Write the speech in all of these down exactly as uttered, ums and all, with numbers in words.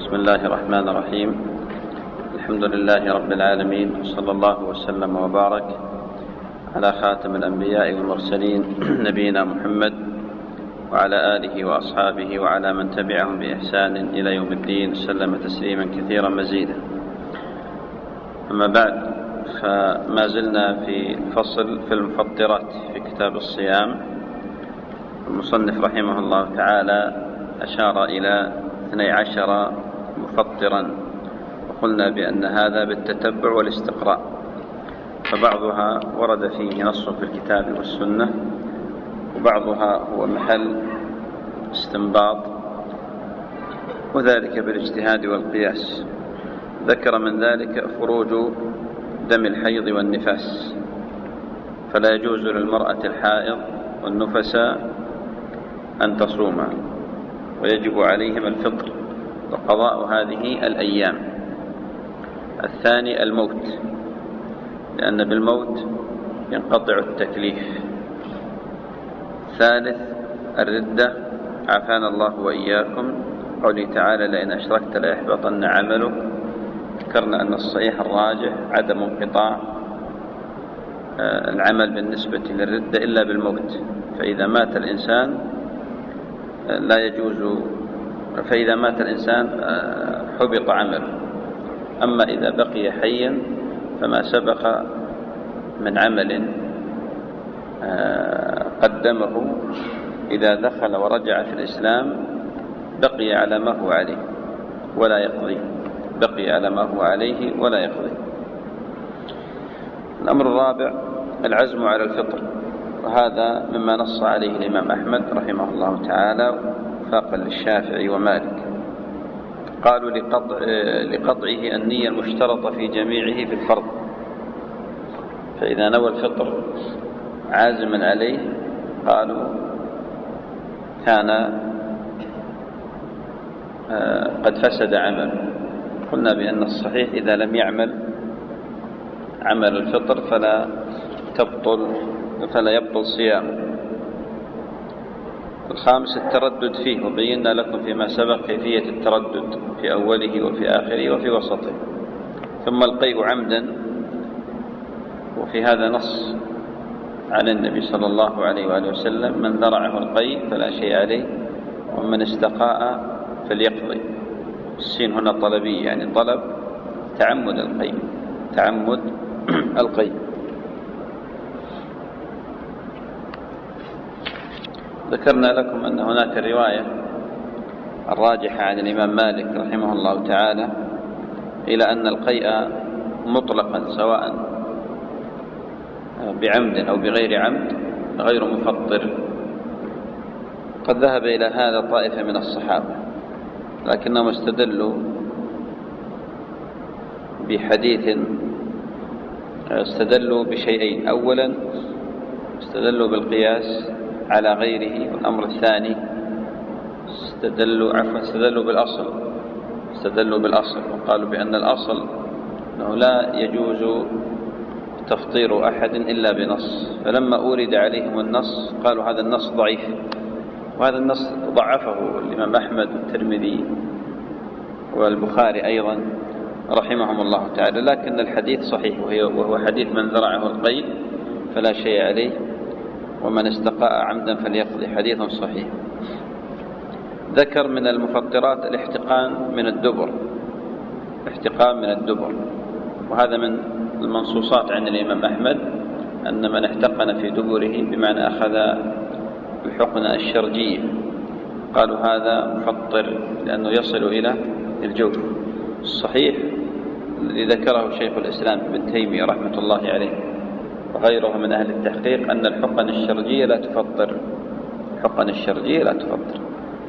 بسم الله الرحمن الرحيم. الحمد لله رب العالمين، صلى الله وسلم وبارك على خاتم الأنبياء والمرسلين نبينا محمد وعلى آله وأصحابه وعلى من تبعهم بإحسان إلى يوم الدين، سلم تسليما كثيرا مزيدا. أما بعد، فما زلنا في فصل في المفطرات في كتاب الصيام. المصنف رحمه الله تعالى أشار إلى اثني عشر مفطرا، وقلنا بأن هذا بالتتبع والاستقراء، فبعضها ورد فيه نص في الكتاب والسنة، وبعضها هو محل استنباط، وذلك بالاجتهاد والقياس. ذكر من ذلك خروج دم الحيض والنفاس، فلا يجوز للمرأة الحائض والنفساء أن تصوم، ويجب عليهم الفطر وقضاء هذه الأيام. الثاني الموت، لأن بالموت ينقطع التكليف. ثالث الردة، عافانا الله وإياكم، قوله تعالى لئن أشركت ليحبطن عملك. ذكرنا أن الصحيح الراجح عدم انقطاع العمل بالنسبة للردة إلا بالموت، فإذا مات الإنسان لا يجوز، فإذا مات الإنسان حبط عمله. أما إذا بقي حيا فما سبق من عمل قدمه إذا دخل ورجع في الإسلام بقي على ما هو عليه ولا يقضي، بقي على ما هو عليه ولا يقضي. الأمر الرابع العزم على الفطر، وهذا مما نص عليه الإمام أحمد رحمه الله تعالى وفاقا للشافعي ومالك. قالوا لقطع لقطعه النية المشترطة في جميعه في الفرض، فإذا نوى الفطر عازما عليه قالوا كان قد فسد عمله. قلنا بأن الصحيح إذا لم يعمل عمل الفطر فلا تبطل فلا يبطل صيامه. الخامس التردد فيه، وبينا لكم فيما سبق كيفية التردد في أوله وفي آخره وفي وسطه. ثم القيء عمدا، وفي هذا نص عن النبي صلى الله عليه وآله وسلم من ذرعه القيء فلا شيء عليه، ومن استقاء فليقضي. السين هنا طلبية، يعني طلب تعمد القيء، تعمد القيء. ذكرنا لكم أن هناك رواية الراجحة عن الإمام مالك رحمه الله تعالى إلى أن القيء مطلقا سواء بعمد أو بغير عمد غير مفطر. قد ذهب إلى هذا طائفة من الصحابة، لكنهم استدلوا بحديث، استدلوا بشيئين. أولا استدلوا بالقياس على غيره، والأمر الثاني استدلوا عفوا استدلوا بالأصل استدلوا بالأصل وقالوا بأن الأصل أنه لا يجوز تفطير أحد إلا بنص، فلما أورد عليهم النص قالوا هذا النص ضعيف، وهذا النص ضعفه الإمام أحمد والترمذي والبخاري أيضا رحمهم الله تعالى، لكن الحديث صحيح، وهو حديث من ذرعه القيء فلا شيء عليه، ومن استقاء عمدا فليقضي، حديث صحيح. ذكر من المفطرات الاحتقان من الدبر، الاحتقان من الدبر، وهذا من المنصوصات عن الإمام أحمد أن من احتقن في دبره بمعنى أخذ الحقنة الشرجية، قالوا هذا مفطر لأنه يصل إلى الجوف. الصحيح الذي ذكره شيخ الإسلام ابن تيمية رحمة الله عليه وغيره من أهل التحقيق أن الحقن الشرجية لا تفطر، الحقن الشرجية لا تفطر.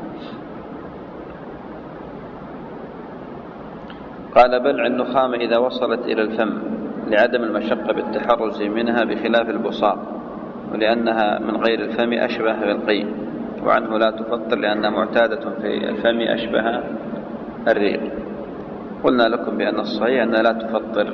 قال بل النخامة إذا وصلت إلى الفم لعدم المشقة بالتحرز منها بخلاف البصاق، ولأنها من غير الفم أشبه بالقيء، وعنه لا تفطر لأنها معتادة في الفم أشبه الريق. قلنا لكم بأن الصحيح أنها لا تفطر.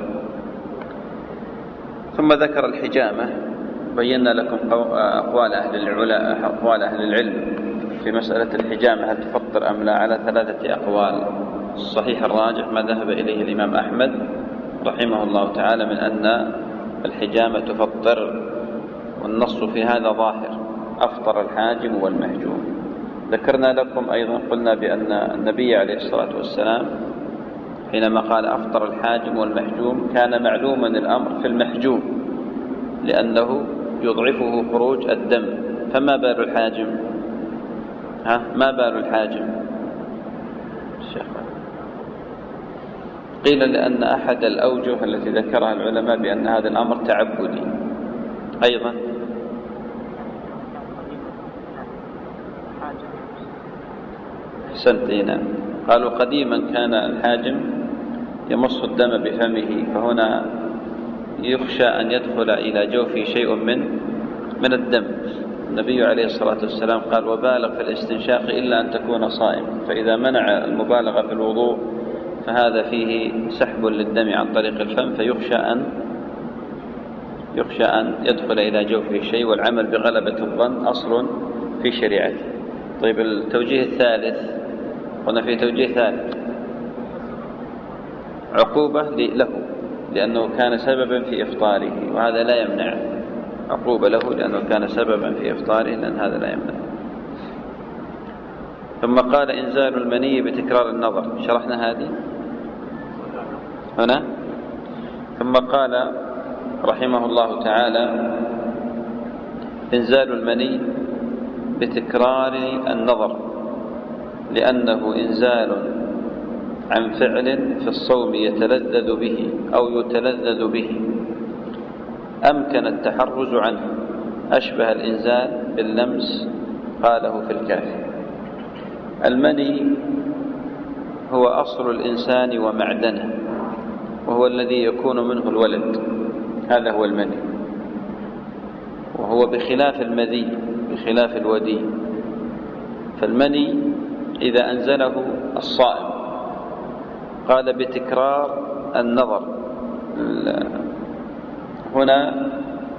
ثم ذكر الحجامة، بينا لكم أقوال أهل العلماء أقوال أهل العلم في مسألة الحجامة هل تفطر أم لا على ثلاثة أقوال. والصحيح الراجح ما ذهب إليه الإمام أحمد رحمه الله تعالى من أن الحجامة تفطر، والنص في هذا ظاهر، أفطر الحاجم والمحجوم. ذكرنا لكم أيضا قلنا بأن النبي عليه الصلاة والسلام حينما قال أفطر الحاجم والمحجوم كان معلوما الأمر في المحجوم لأنه يضعفه خروج الدم، فما بال الحاجم؟ ها ما بال الحاجم؟ الشيخ قيل لأن أحد الأوجه التي ذكرها العلماء بأن هذا الأمر تعبدي. أيضا سنتين قالوا قديما كان الحاجم يمص الدم بفمه، فهنا يخشى أن يدخل إلى جوفه شيء من من الدم. النبي عليه الصلاة والسلام قال وبالغ في الاستنشاق إلا أن تكون صائم، فإذا منع المبالغة في الوضوء فهذا فيه سحب للدم عن طريق الفم، فيخشى أن يخشى أن يدخل إلى جوفه شيء، والعمل بغلبة الظن أصل في شريعته. طيب التوجيه الثالث، قلنا في توجيه ثالث عقوبة له لأنه كان سببا في إفطاره، وهذا لا يمنع عقوبة له لأنه كان سببا في إفطاره، لأن هذا لا يمنع. ثم قال إنزال المني بتكرار النظر، شرحنا هذه هنا. ثم قال رحمه الله تعالى إنزال المني بتكرار النظر، لأنه إنزال عن فعل في الصوم يتلذذ به أو يتلذذ به أمكن التحرز عنه، أشبه الإنزال باللمس، قاله في الكافي. المني هو أصل الإنسان ومعدنه، وهو الذي يكون منه الولد، هذا هو المني، وهو بخلاف المذي بخلاف الودي. فالمني إذا أنزله الصائم قال بتكرار النظر، هنا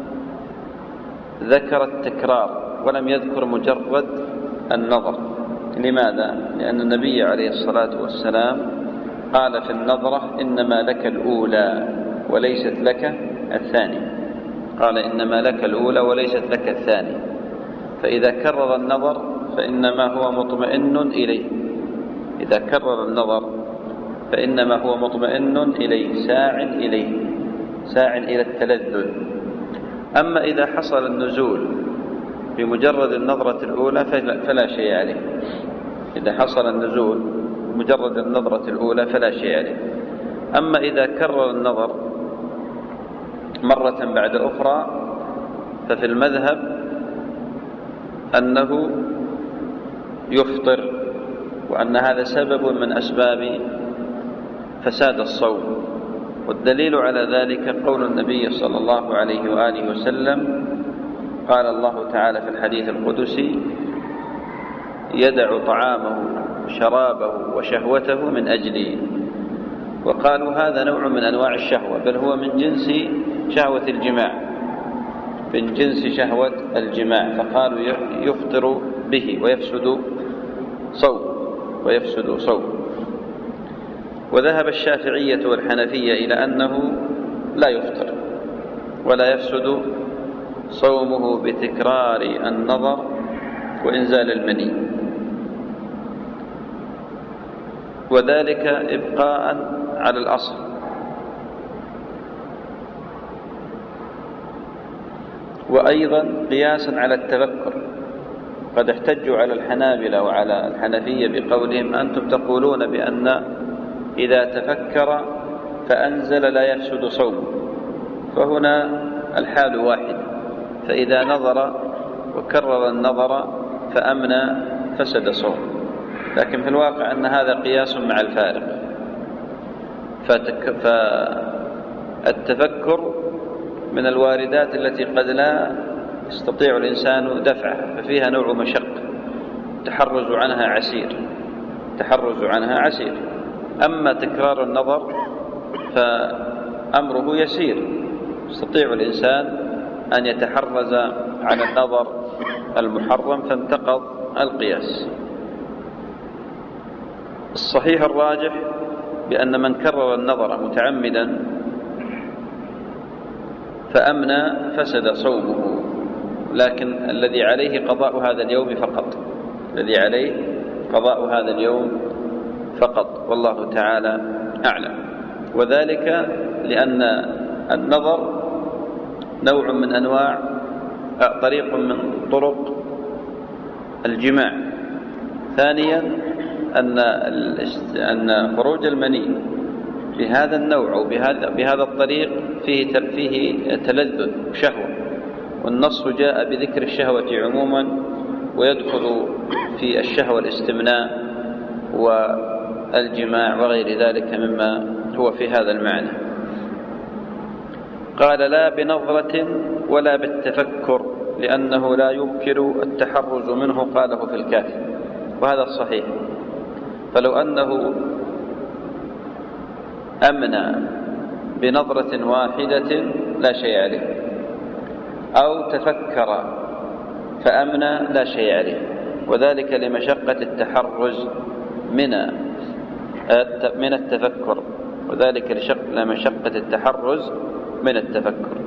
ذكر التكرار ولم يذكر مجرد النظر. لماذا؟ لأن النبي عليه الصلاة والسلام قال في النظرة إنما لك الأولى وليست لك الثانية، قال إنما لك الأولى وليست لك الثانية. فإذا كرر النظر فإنما هو مطمئن إليه، إذا كرر النظر فإنما هو مطمئن إليه، ساع إليه، ساع إلى التلذذ. أما إذا حصل النزول بمجرد النظرة الأولى فلا شيء عليه، إذا حصل النزول بمجرد النظرة الأولى فلا شيء عليه. أما إذا كرر النظر مرة بعد أخرى ففي المذهب أنه يفطر، وأن هذا سبب من أسباب فساد الصوم. والدليل على ذلك قول النبي صلى الله عليه وآله وسلم، قال الله تعالى في الحديث القدسي يدع طعامه وشرابه وشهوته من أجلي. وقالوا هذا نوع من أنواع الشهوة، بل هو من جنس شهوة الجماع، من جنس شهوة الجماع، فقالوا يفطر به ويفسد صوم ويفسد صوم. وذهب الشافعية والحنفية إلى أنه لا يفطر ولا يفسد صومه بتكرار النظر وإنزال المني، وذلك إبقاء على الأصل. وأيضا قياسا على التذكر، قد احتجوا على الحنابلة وعلى الحنفية بقولهم أنتم تقولون بأن إذا تفكر فأنزل لا يفسد صومه، فهنا الحال واحد، فإذا نظر وكرر النظر فأمنى فسد صوم. لكن في الواقع أن هذا قياس مع الفارق، فالتفكر من الواردات التي قد لا يستطيع الإنسان دفعها، ففيها نوع مشقة، التحرز عنها عسير، التحرز عنها عسير. أما تكرار النظر فأمره يسير، يستطيع الإنسان أن يتحرز عن النظر المحرم، فانتقض القياس. الصحيح الراجح بأن من كرر النظر متعمدا فأمنى فسد صومه، لكن الذي عليه قضاء هذا اليوم فقط، الذي عليه قضاء هذا اليوم فقط، والله تعالى أعلم. وذلك لأن النظر نوع من أنواع طريق من طرق الجماع. ثانيا أن أن خروج المني بهذا النوع أو بهذا بهذا الطريق فيه فيه تلذذ شهوة، والنص جاء بذكر الشهوة عموما، ويدخل في الشهوة الاستمناء والجماع وغير ذلك مما هو في هذا المعنى. قال لا بنظرة ولا بالتفكر لأنه لا يمكن التحرز منه، قاله في الكافي، وهذا الصحيح. فلو أنه أمنى بنظرة واحدة لا شيء عليه، أو تفكر فأمنى لا شيء عليه، وذلك لمشقة التحرز من من التفكر، وذلك لمشقة التحرز من التفكر.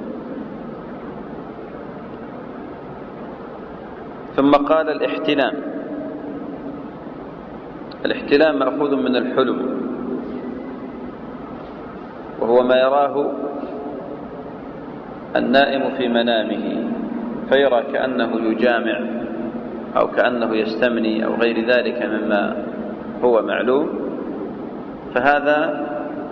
ثم قال الاحتلام. الاحتلام مأخوذ من الحلم، وهو ما يراه النائم في منامه فيرى كأنه يجامع أو كأنه يستمني أو غير ذلك مما هو معلوم، فهذا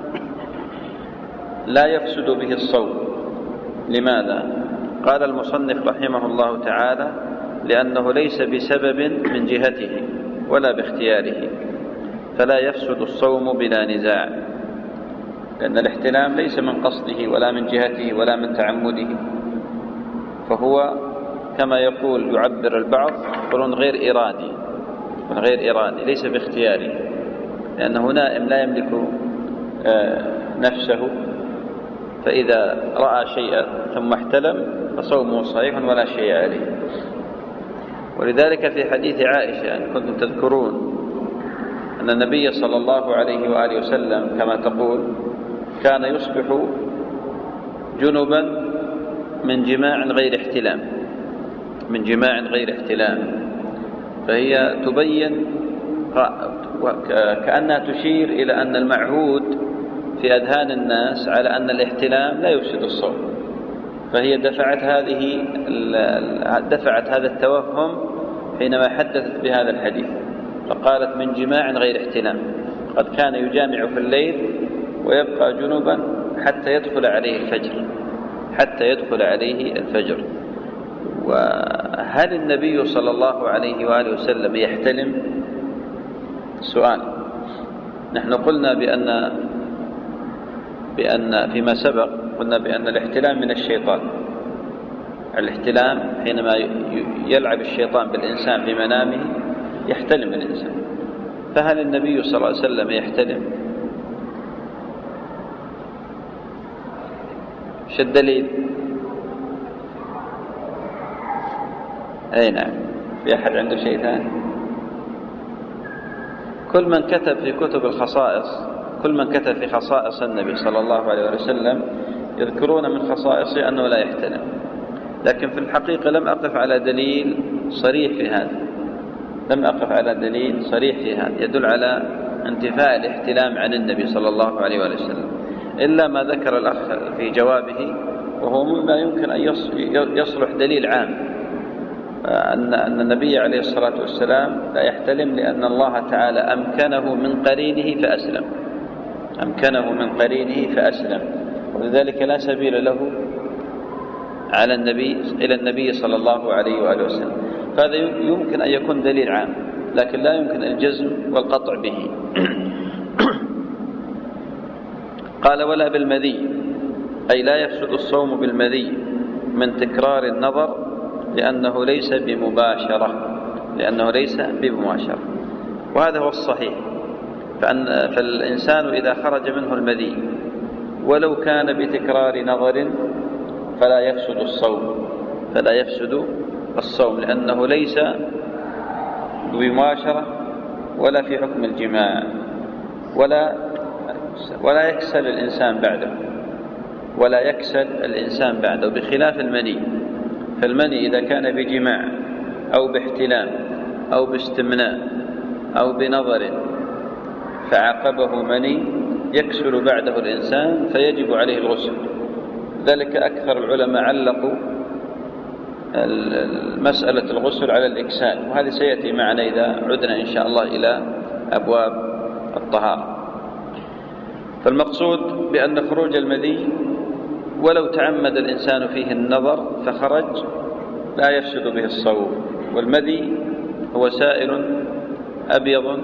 لا يفسد به الصوم. لماذا؟ قال المصنف رحمه الله تعالى لأنه ليس بسبب من جهته ولا باختياره، فلا يفسد الصوم بلا نزاع، لأن الاحتلام ليس من قصده ولا من جهته ولا من تعمده، فهو كما يقول يعبر البعض يقولون غير إرادي، غير إرادي ليس باختياري، لأنه نائم لا يملك نفسه، فإذا رأى شيئا ثم احتلم فصومه صحيح ولا شيء عليه. ولذلك في حديث عائشة أن كنتم تذكرون أن النبي صلى الله عليه وآله وسلم كما تقول كان يصبح جنبا من جماع غير احتلام، من جماع غير احتلام، فهي تبين كأنها تشير إلى أن المعهود في أذهان الناس على أن الاحتلام لا يفسد الصوم، فهي دفعت هذه دفعت هذا التوهم حينما حدثت بهذا الحديث، فقالت من جماع غير احتلام، قد كان يجامع في الليل ويبقى جنوبا حتى يدخل عليه الفجر، حتى يدخل عليه الفجر. وهل النبي صلى الله عليه وآله وسلم يحتلم؟ سؤال. نحن قلنا بأن بأن فيما سبق قلنا بأن الاحتلام من الشيطان. الاحتلام حينما يلعب الشيطان بالإنسان في منامه يحتلم الإنسان، فهل النبي صلى الله عليه وسلم يحتلم؟ ايش الدليل؟ اي نعم، في احد عنده شيء ثاني؟ كل من كتب في كتب الخصائص، كل من كتب في خصائص النبي صلى الله عليه وسلم يذكرون من خصائصه أنه لا يحتلم، لكن في الحقيقة لم أقف على دليل صريح في هذا، لم أقف على دليل صريح في هذا يدل على انتفاء الاحتلام عن النبي صلى الله عليه وسلم، إلا ما ذكر الأخ في جوابه، وهو مما يمكن أن يصلح دليل عام، أن أن النبي عليه الصلاة والسلام لا يحتلم لأن الله تعالى أمكنه من قرينه فأسلم، أمكنه من قرينه فأسلم، ولذلك لا سبيل له على النبي إلى النبي صلى الله عليه وآله وسلم. فهذا يمكن أن يكون دليل عام، لكن لا يمكن الجزم والقطع به. قال ولا بالمذي، أي لا يفسد الصوم بالمذي من تكرار النظر، لأنه ليس بمباشرة، لأنه ليس بمباشرة، وهذا هو الصحيح. فأن فالإنسان إذا خرج منه المذي ولو كان بتكرار نظر فلا يفسد الصوم، فلا يفسد الصوم، لأنه ليس بمباشرة ولا في حكم الجماع. ولا ولا يكسل الإنسان بعده ولا يكسل الإنسان بعده بخلاف المني. فالمني إذا كان بجماع أو باحتلام أو باستمناء أو بنظر فعاقبه مني يكسل بعده الإنسان فيجب عليه الغسل. ذلك أكثر العلماء علقوا مسألة الغسل على الإكسال، وهذا سيأتي معنا إذا عدنا إن شاء الله إلى أبواب الطهارة. فالمقصود بأن خروج المذي ولو تعمد الإنسان فيه النظر فخرج لا يفسد به الصوم. والمذي هو سائل أبيض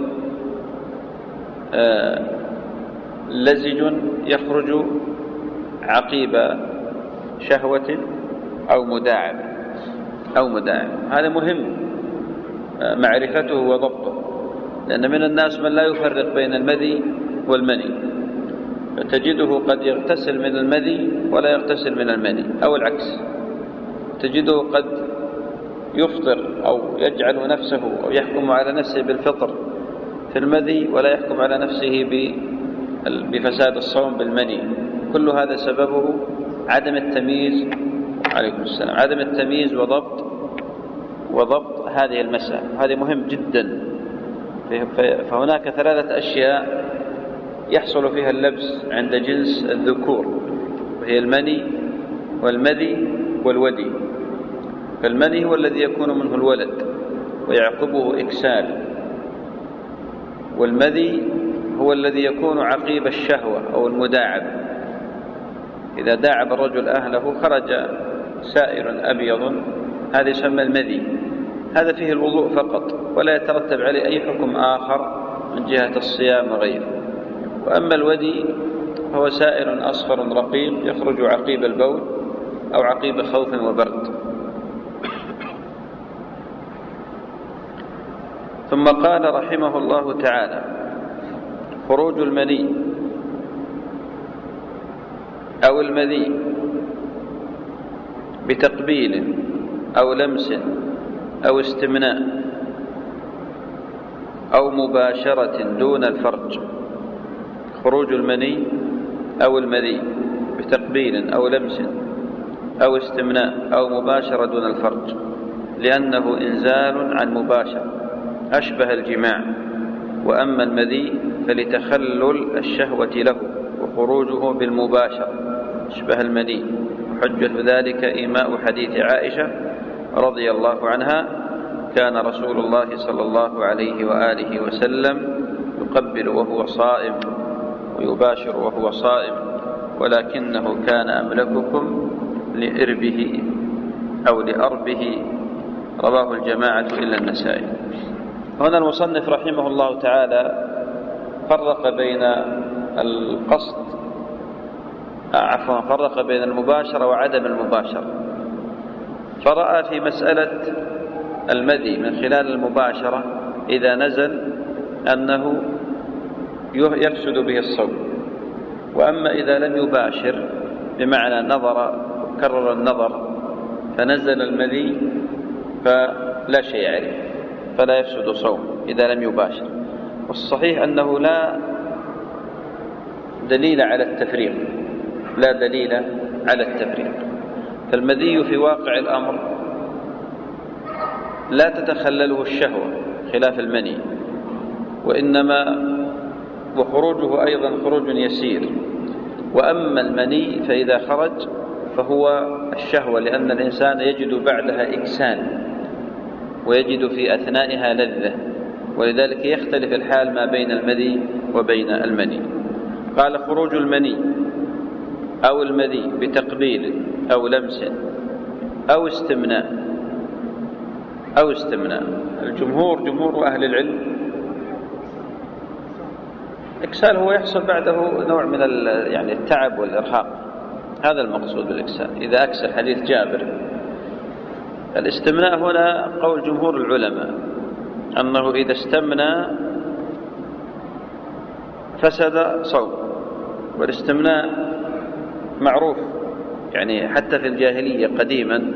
آه لزج يخرج عقيب شهوة أو مداعب أو مداعب. هذا مهم معرفته وضبطه، لأن من الناس من لا يفرق بين المذي والمني، فتجده قد يغتسل من المذي ولا يغتسل من المني، أو العكس، تجده قد يفطر أو يجعل نفسه أو يحكم على نفسه بالفطر في المذي ولا يحكم على نفسه بفساد الصوم بالمني. كل هذا سببه عدم التمييز عليكم السلام عدم التمييز وضبط وضبط هذه المسألة. هذه مهم جدا. فهناك ثلاثة أشياء يحصل فيها اللبس عند جنس الذكور، وهي المني والمذي والودي. فالمني هو الذي يكون منه الولد ويعقبه إكسال، والمذي هو الذي يكون عقيب الشهوة أو المداعب. إذا داعب الرجل أهله خرج سائر أبيض، هذا يسمى المذي. هذا فيه الوضوء فقط ولا يترتب عليه أي حكم آخر من جهة الصيام وغيره. وأما الودي هو سائر أصفر رقيق يخرج عقيب البول أو عقيب خوف وبرد. ثم قال رحمه الله تعالى: خروج المني أو المذي بتقبيل أو لمس أو استمناء أو مباشرة دون الفرج. خروج المني أو المذي بتقبيل أو لمس أو استمناء أو مباشرة دون الفرج، لأنه إنزال عن مباشرة أشبه الجماع. وأما المذي فلتخلل الشهوة له وخروجه بالمباشرة أشبه المني. وحجة ذلك إيماء حديث عائشة رضي الله عنها: كان رسول الله صلى الله عليه وآله وسلم يقبل وهو صائم ويباشر وهو صائم، ولكنه كان أملككم لإربه أو لأربه. رواه الجماعة إلا النسائي. هنا المصنف رحمه الله تعالى فرق بين القصد عفوا فرق بين المباشرة وعدم المباشرة، فرأى في مسألة المذي من خلال المباشرة إذا نزل أنه يفسد به الصوم. وأما إذا لم يباشر بمعنى نظر كرر النظر فنزل المذي فلا شيء عليه فلا يفسد صوم إذا لم يباشر. والصحيح أنه لا دليل على التفريق لا دليل على التفريق فالمذي في واقع الأمر لا تتخلله الشهوة خلاف المني، وإنما وخروجه أيضا خروج يسير. وأما المني فإذا خرج فهو الشهوة، لأن الإنسان يجد بعدها إكسان ويجد في أثنائها لذة، ولذلك يختلف الحال ما بين المذي وبين المني. قال: خروج المني أو المذي بتقبيل أو لمس أو استمناء أو استمناء. الجمهور جمهور أهل العلم الإكسال هو يحصل بعده نوع من يعني التعب والإرهاق، هذا المقصود بالإكسال إذا أكسل. حديث جابر. الاستمناء هنا قول جمهور العلماء أنه إذا استمنى فسد صوم. والاستمناء معروف يعني حتى في الجاهلية قديما،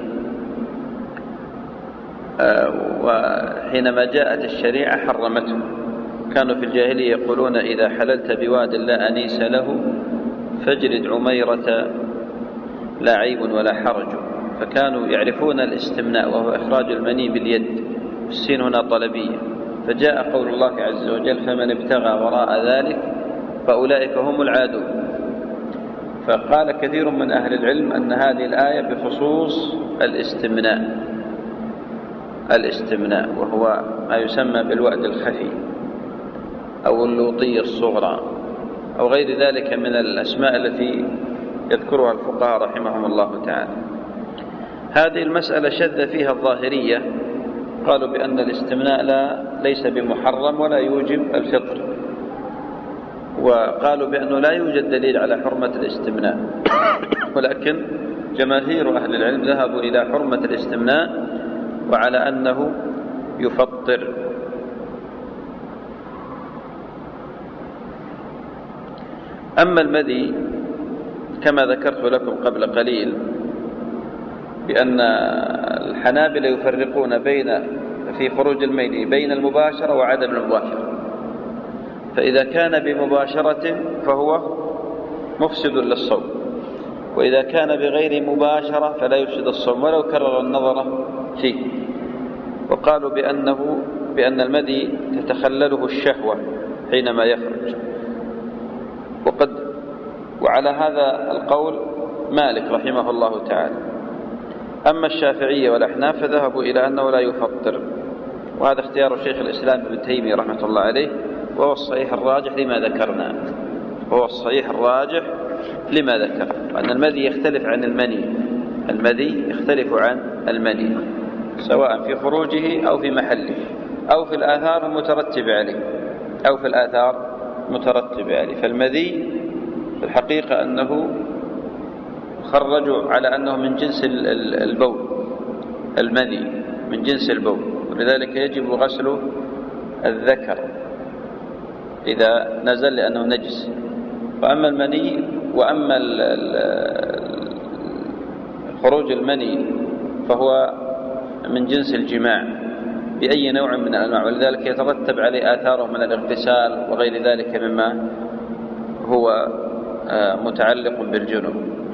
وحينما جاءت الشريعة حرمته، كانوا في الجاهلية يقولون إذا حللت بواد لا أنيس له فاجلد عميرة لا عيب ولا حرج. فكانوا يعرفون الاستمناء وهو إخراج المني باليد، السين هنا طلبية. فجاء قول الله عز وجل فمن ابتغى وراء ذلك فأولئك هم العادون. فقال كثير من أهل العلم أن هذه الآية بخصوص الاستمناء الاستمناء وهو ما يسمى بالوأد الخفي أو اللوطية الصغرى أو غير ذلك من الأسماء التي يذكرها الفقهاء رحمهم الله تعالى. هذه المسألة شذ فيها الظاهرية، قالوا بأن الاستمناء لا ليس بمحرم ولا يوجب الفطر، وقالوا بأنه لا يوجد دليل على حرمة الاستمناء، ولكن جماهير أهل العلم ذهبوا إلى حرمة الاستمناء وعلى أنه يفطر. أما المذي كما ذكرت لكم قبل قليل بأن الحنابلة يفرقون بين في خروج المذي بين المباشرة وعدم المباشرة. فإذا كان بمباشرة فهو مفسد للصوم، وإذا كان بغير مباشرة فلا يفسد الصوم ولو كرر النظر فيه. وقالوا بأنه بأن المذي تتخلله الشهوة حينما يخرج. وقد وعلى هذا القول مالك رحمه الله تعالى. أما الشافعية والأحناف فذهبوا إلى أنه لا يفطر، وهذا اختيار شيخ الإسلام ابن تيمية رحمة الله عليه، وهو الصحيح الراجح لما ذكرنا وهو الصحيح الراجح لما ذكر أن المذي يختلف عن المني المذي يختلف عن المني سواء في خروجه أو في محله أو في الآثار المترتبة عليه أو في الآثار مترتبة عليه. فالمذي في الحقيقة أنه خرجوا على أنه من جنس البول، المذي من جنس البول، ولذلك يجب غسل الذكر إذا نزل لأنه نجس. وأما المني وأما خروج المني فهو من جنس الجماع بأي نوع من الأنواع، ولذلك يترتب عليه آثاره من الاغتسال وغير ذلك مما هو متعلق بالجنوب.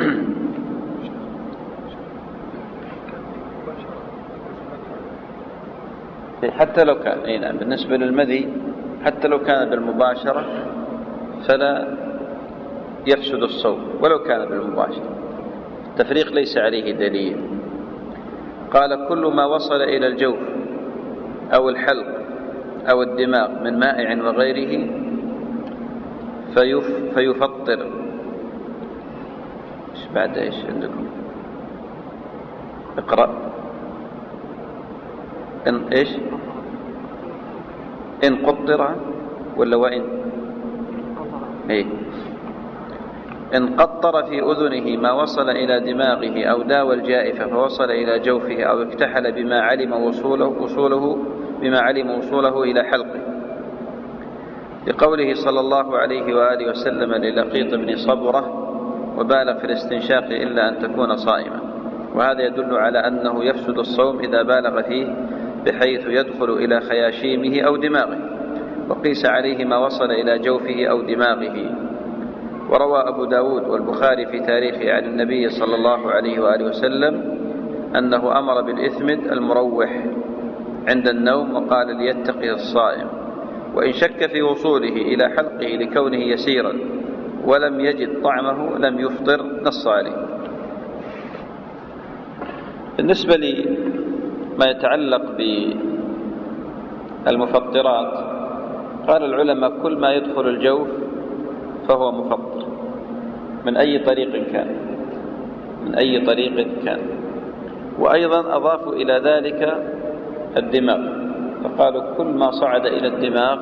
حتى لو كان أي نعم بالنسبة للمذي حتى لو كان بالمباشرة فلا يفسد الصوم ولو كان بالمباشرة، التفريق ليس عليه دليل. قال كل ما وصل إلى الجوف أو الحلق أو الدماغ من مائع وغيره فيف فيفطر. إيش بعد إيش عندكم؟ اقرأ. إن إيش؟ إن قطر ولا وإن؟ إيه؟ إن قطر في أذنه ما وصل إلى دماغه أو داوى الجائفة فوصل إلى جوفه أو اكتحل بما علم وصوله, وصوله بما علم وصوله إلى حلقه، لقوله صلى الله عليه وآله وسلم للقيط بن صبرة وبالغ في الاستنشاق إلا أن تكون صائما. وهذا يدل على أنه يفسد الصوم إذا بالغ فيه بحيث يدخل إلى خياشيمه أو دماغه، وقيس عليه ما وصل إلى جوفه أو دماغه. وروى أبو داود والبخاري في تاريخه عن النبي صلى الله عليه وآله وسلم أنه أمر بالإثمد المروح عند النوم وقال ليتقي الصائم، وإن شك في وصوله إلى حلقه لكونه يسيرا ولم يجد طعمه لم يفطر، نص عليه. بالنسبة لما يتعلق بالمفطرات قال العلماء كل ما يدخل الجوف فهو مفطر من أي طريق كان من أي طريق كان وأيضا أضافوا إلى ذلك الدماغ، فقالوا كل ما صعد إلى الدماغ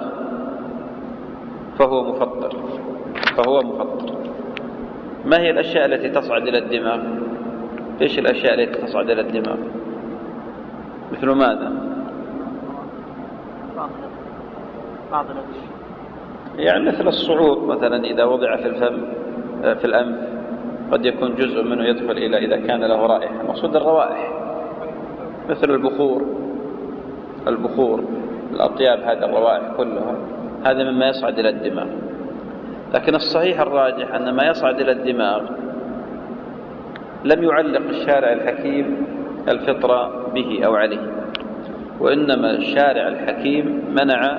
فهو مفطر فهو مفطر. ما هي الأشياء التي تصعد إلى الدماغ؟ إيش الأشياء التي تصعد إلى الدماغ؟ مثل ماذا؟ بعض الأشياء يعني مثل الصعود مثلا إذا وضع في الفم في الأنف قد يكون جزء منه يدخل إلى إذا كان له رائحة، مقصود الروائح مثل البخور البخور الأطياب، هذه الروائح كلها هذا مما يصعد إلى الدماغ. لكن الصحيح الراجح أن ما يصعد إلى الدماغ لم يعلق الشارع الحكيم الفطرة به أو عليه، وإنما الشارع الحكيم منع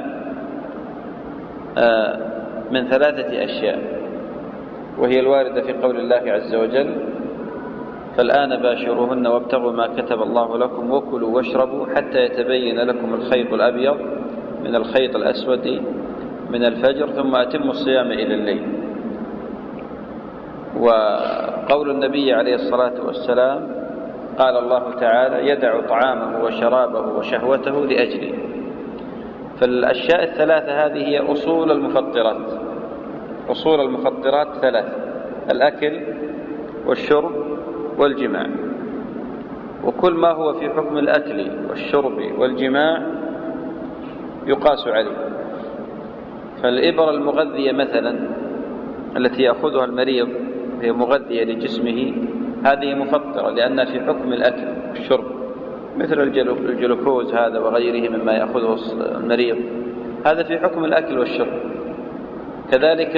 من ثلاثة أشياء، وهي الواردة في قول الله عز وجل: فالآن باشروهن وابتغوا ما كتب الله لكم وكلوا واشربوا حتى يتبين لكم الخيط الأبيض من الخيط الأسود من الفجر ثم أتموا الصيام إلى الليل. وقول النبي عليه الصلاة والسلام: قال الله تعالى: يدع طعامه وشرابه وشهوته لأجله. فالأشياء الثلاثة هذه هي أصول المفطرات. أصول المفطرات ثلاثة: الأكل والشرب والجماع. وكل ما هو في حكم الأكل والشرب والجماع يقاس عليه. فالإبر المغذية مثلا التي يأخذها المريض هي مغذية لجسمه، هذه مفطرة لأنها في حكم الأكل والشرب، مثل الجلوكوز هذا وغيره مما يأخذه المريض، هذا في حكم الأكل والشرب. كذلك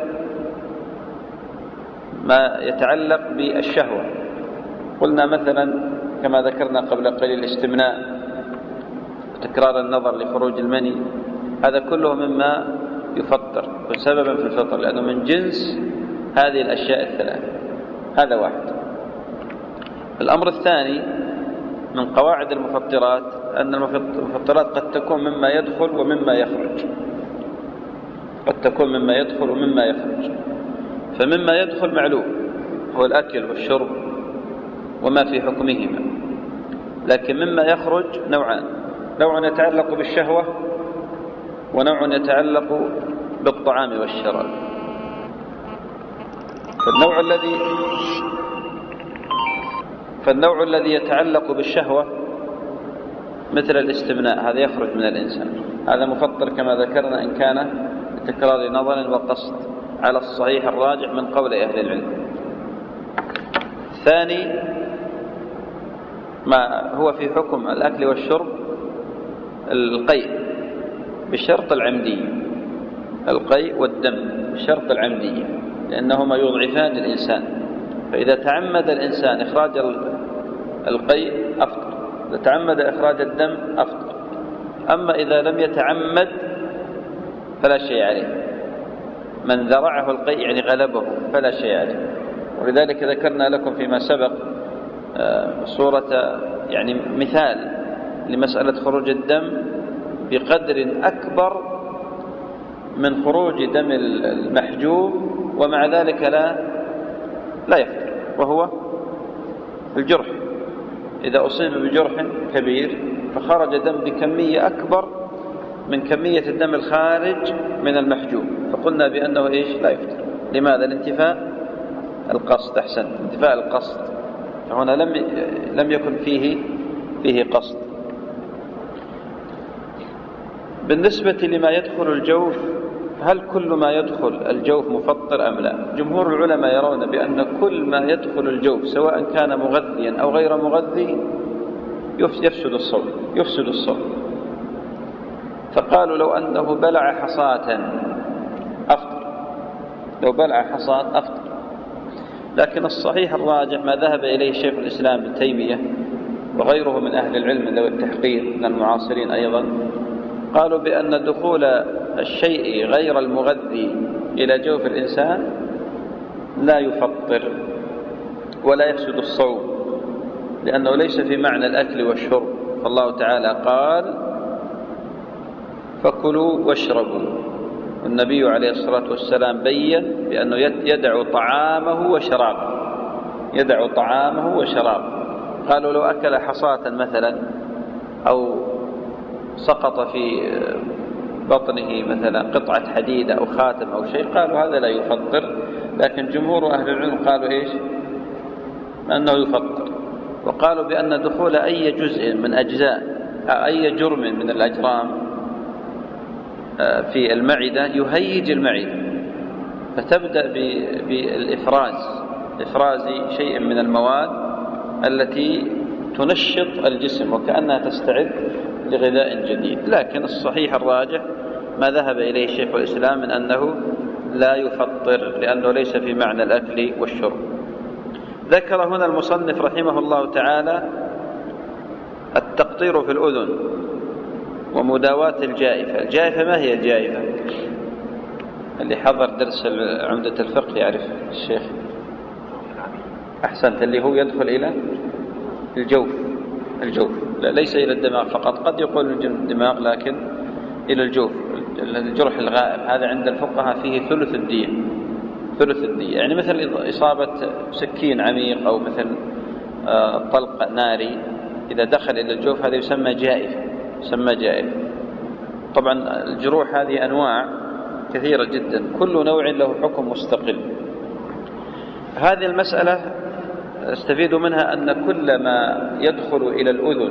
ما يتعلق بالشهوة، قلنا مثلا كما ذكرنا قبل قليل الاستمناء وتكرار النظر لخروج المني، هذا كله مما يفطر سببا في الفطر، لأنه من جنس هذه الأشياء الثلاثة. هذا واحد. الأمر الثاني من قواعد المفطرات أن المفطرات قد تكون مما يدخل ومما يخرج، قد تكون مما يدخل ومما يخرج. فمما يدخل معلوم هو الأكل والشرب وما في حكمهما، لكن مما يخرج نوعان: نوع يتعلق بالشهوة ونوع يتعلق بالطعام والشراب. فالنوع الذي فالنوع الذي يتعلق بالشهوة مثل الاستمناء، هذا يخرج من الإنسان، هذا مفطر كما ذكرنا إن كان بتكرار نظر وقصد على الصحيح الراجح من قول أهل العلم. الثاني ما هو في حكم الأكل والشرب: القيء بشرط العمدية، القيء والدم بشرط العمدية، لأنهما يضعفان الإنسان. فإذا تعمد الإنسان إخراج القيء أفطر، إذا تعمد إخراج الدم أفطر. أما إذا لم يتعمد فلا شيء عليه، من ذرعه القيء يعني غلبه فلا شيء عليه. ولذلك ذكرنا لكم فيما سبق صورة يعني مثال لمسألة خروج الدم بقدر أكبر من خروج دم المحجوب ومع ذلك لا لا يفطر، وهو الجرح. إذا أصيب بجرح كبير فخرج دم بكمية أكبر من كمية الدم الخارج من المحجوب، فقلنا بأنه إيش؟ لا يفطر. لماذا؟ لانتفاء القصد. أحسن، انتفاء القصد، فهنا لم لم يكن فيه فيه قصد. بالنسبة لما يدخل الجوف، هل كل ما يدخل الجوف مفطر أم لا؟ جمهور العلماء يرون بأن كل ما يدخل الجوف سواء كان مغذيا أو غير مغذي يفسد الصوم يفسد الصوم فقالوا لو أنه بلع حصاة أفطر، لو بلع حصاة أفطر. لكن الصحيح الراجح ما ذهب إليه شيخ الإسلام ابن تيمية وغيره من أهل العلم ذوي التحقيق من المعاصرين أيضا، قالوا بأن دخول الشيء غير المغذي إلى جوف الإنسان لا يفطر ولا يفسد الصوم، لأنه ليس في معنى الأكل والشرب. فالله تعالى قال: فكلوا واشربوا. والنبي عليه الصلاة والسلام بين بأنه يدع طعامه وشرابه، يدع طعامه وشرابه. قالوا لو أكل حصاة مثلا أو سقط في بطنه مثلا قطعة حديد أو خاتم أو شيء، قالوا هذا لا يفطر. لكن جمهور أهل العلم قالوا إيش؟ أنه يفطر. وقالوا بأن دخول أي جزء من أجزاء أي جرم من الأجرام في المعدة يهيج المعدة، فتبدأ بالإفراز، إفراز شيء من المواد التي تنشط الجسم وكأنها تستعد لغذاء جديد. لكن الصحيح الراجح ما ذهب إليه شيخ الإسلام من أنه لا يفطر، لأنه ليس في معنى الأكل والشرب. ذكر هنا المصنف رحمه الله تعالى التقطير في الأذن ومداواة الجائفة. الجائفة ما هي الجائفة؟ اللي حضر درس عمدة الفقه يعرف الشيخ. أحسنت، اللي هو يدخل إلى الجوف. الجوف لا ليس إلى الدماغ فقط، قد يقول الدماغ لكن إلى الجوف. الجرح الغائر هذا عند الفقهاء فيه ثلث الدية. ثلث الدية يعني مثل إصابة سكين عميق أو مثل طلق ناري إذا دخل إلى الجوف هذا يسمى جائفة. يسمى جائفة. طبعا الجروح هذه أنواع كثيرة جدا، كل نوع له حكم مستقل. هذه المسألة استفيد منها أن كل ما يدخل إلى الأذن،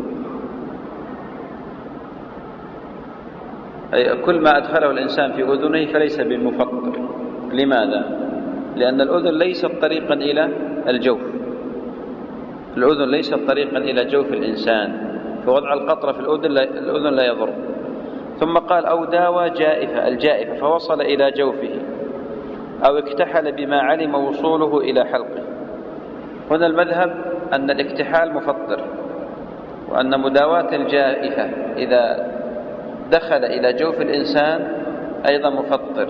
أي كل ما أدخله الإنسان في أذنه فليس بمفطر. لماذا؟ لأن الأذن ليست طريقا إلى الجوف. الأذن ليست طريقا إلى جوف الإنسان، فوضع القطرة في الأذن لا, الأذن لا يضر. ثم قال أو داوى جائفة، الجائفة فوصل إلى جوفه، أو اكتحل بما علم وصوله إلى حلقه. هنا المذهب أن الاكتحال مفطر، وأن مداواة الجائفة إذا دخل إلى جوف الإنسان أيضا مفطر.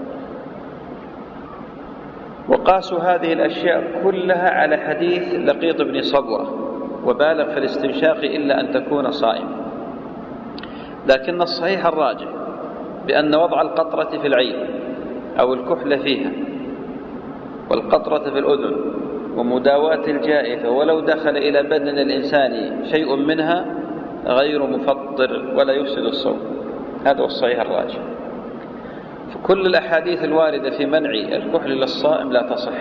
وقاسوا هذه الأشياء كلها على حديث لقيط بن صبوة وبالغ في الاستنشاق إلا أن تكون صائما. لكن الصحيح الراجح بأن وضع القطرة في العين أو الكحل فيها والقطرة في الأذن ومداواة الجائفة ولو دخل إلى بدن الإنسان شيء منها غير مفطر ولا يفسد الصوم. هذا هو الصحيح الراجح. فكل الأحاديث الواردة في منع الكحل للصائم لا تصح.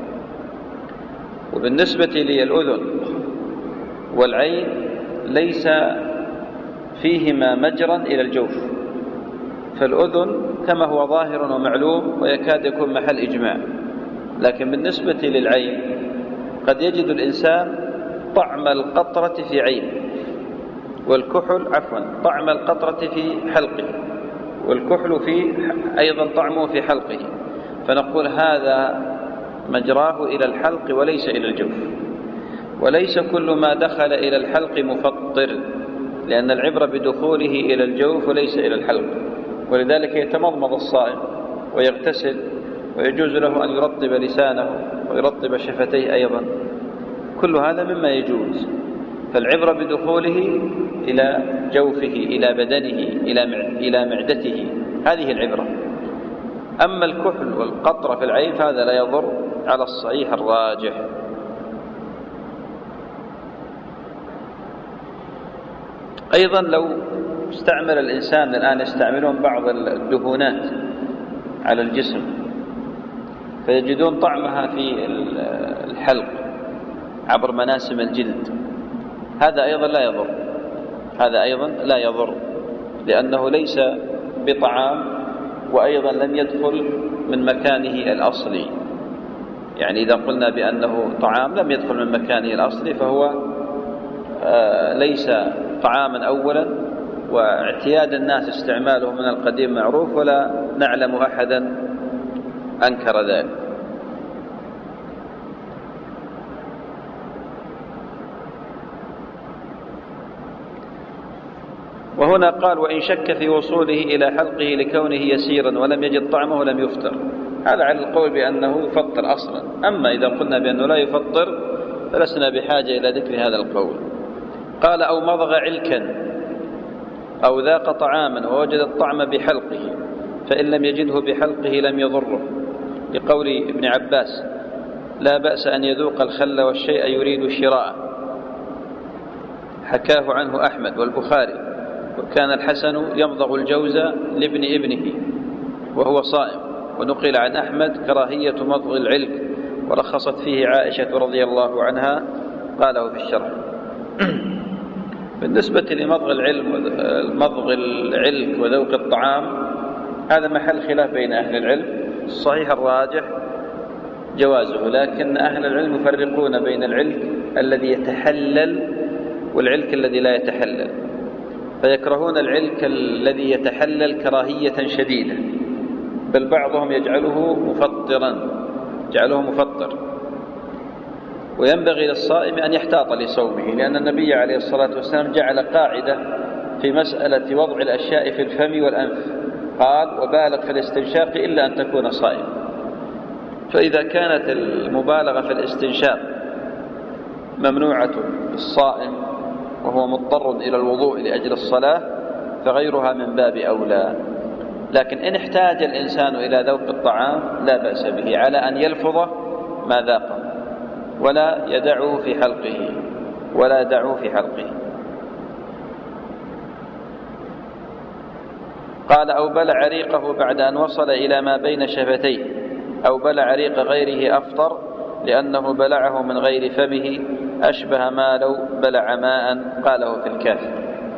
وبالنسبة للأذن والعين ليس فيهما مجرا إلى الجوف، فالأذن كما هو ظاهر ومعلوم ويكاد يكون محل إجماع. لكن بالنسبة للعين قد يجد الإنسان طعم القطرة في عين، والكحل عفوا طعم القطرة في حلقه، والكحل في أيضا طعمه في حلقه، فنقول هذا مجراه إلى الحلق وليس إلى الجوف. وليس كل ما دخل إلى الحلق مفطر، لأن العبرة بدخوله إلى الجوف وليس إلى الحلق. ولذلك يتمضمض الصائم ويغتسل، ويجوز له أن يرطب لسانه ويرطب شفتيه أيضا، كل هذا مما يجوز. فالعبرة بدخوله إلى جوفه إلى بدنه إلى معدته، هذه العبرة. أما الكحل والقطرة في العين فهذا لا يضر على الصحيح الراجح. أيضا لو استعمل الإنسان الآن يستعملون بعض الدهونات على الجسم فيجدون طعمها في الحلق عبر مناسم الجلد، هذا أيضا لا يضر. هذا أيضا لا يضر لأنه ليس بطعام، وأيضا لم يدخل من مكانه الأصلي. يعني إذا قلنا بأنه طعام لم يدخل من مكانه الأصلي فهو ليس طعاما أولا، واعتياد الناس استعماله من القديم معروف، ولا نعلم أحدا أنكر ذلك. وهنا قال وإن شك في وصوله إلى حلقه لكونه يسيرا ولم يجد طعمه لم يفطر. هذا على القول بأنه يفطر أصلا. أما إذا قلنا بأنه لا يفطر فلسنا بحاجة إلى ذكر هذا القول. قال أو مضغ علكا أو ذاق طعاما ووجد الطعم بحلقه فإن لم يجده بحلقه لم يضره، لقول ابن عباس لا بأس أن يذوق الخل والشيء يريد شراءه، حكاه عنه أحمد والبخاري. وكان الحسن يمضغ الجوز لابن ابنه وهو صائم، ونقل عن أحمد كراهية مضغ العلك، ورخصت فيه عائشة رضي الله عنها، قاله في الشرح. بالنسبة لمضغ العلم مضغ العلك وذوق الطعام هذا محل خلاف بين أهل العلم. الصحيح الراجح جوازه، لكن أهل العلم يفرقون بين العلك الذي يتحلل والعلك الذي لا يتحلل. فيكرهون العلك الذي يتحلل كراهية شديدة، بل بعضهم يجعله مفطرا يجعله مفطر. وينبغي للصائم أن يحتاط لصومه، لأن النبي عليه الصلاة والسلام جعل قاعدة في مسألة وضع الأشياء في الفم والأنف، قال: وبالغ في الاستنشاق إلا أن تكون صائم. فإذا كانت المبالغة في الاستنشاق ممنوعة الصائم وهو مضطر إلى الوضوء لأجل الصلاة فغيرها من باب أولى. لكن إن احتاج الإنسان إلى ذوق الطعام لا بأس به، على أن يلفظ ما ذاقه ولا يدعه في حلقه ولا يدعه في حلقه. قال: أو بلع ريقه بعد أن وصل إلى ما بين شفتيه، أو بلع ريق غيره أفطر، لأنه بلعه من غير فمه، أشبه ما لو بلع ماء، قاله في الكافي.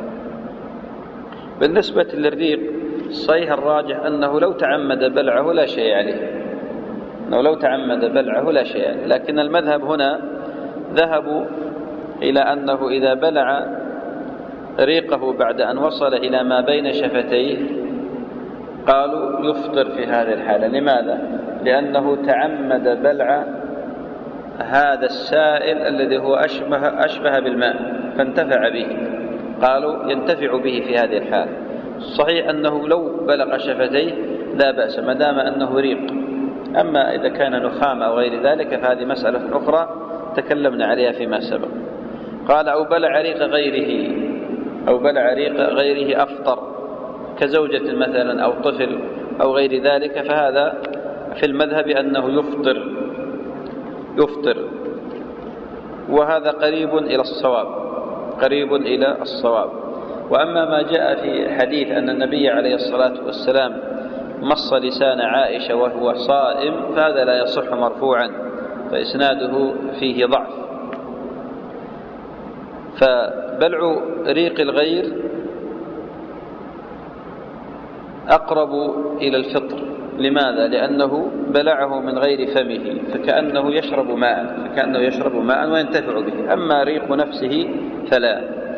بالنسبة للريق الصحيح الراجح أنه لو تعمد بلعه لا شيء عليه، أنه لو تعمد بلعه لا شيء عليه. لكن المذهب هنا ذهبوا إلى أنه إذا بلع ريقه بعد أن وصل إلى ما بين شفتيه قالوا يفطر في هذه الحالة. لماذا؟ لأنه تعمد بلع هذا السائل الذي هو أشبه, أشبه بالماء فانتفع به، قالوا ينتفع به في هذه الحالة. صحيح أنه لو بلغ شفتيه لا بأس ما دام أنه ريق، أما إذا كان نخام أو غير ذلك فهذه مسألة أخرى تكلمنا عليها فيما سبق. قال: أو بلع ريق غيره أو بلع ريق غيره أفطر، كزوجة مثلا أو طفل أو غير ذلك، فهذا في المذهب أنه يفطر يفطر وهذا قريب إلى الصواب قريب إلى الصواب. وأما ما جاء في حديث أن النبي عليه الصلاة والسلام مص لسان عائشة وهو صائم فهذا لا يصح مرفوعا، فإسناده فيه ضعف. فبلع ريق الغير أقرب إلى الفطر. لماذا؟ لأنه بلعه من غير فمه، فكأنه يشرب ماء فكأنه يشرب ماء وينتفع به. أما ريق نفسه فلا.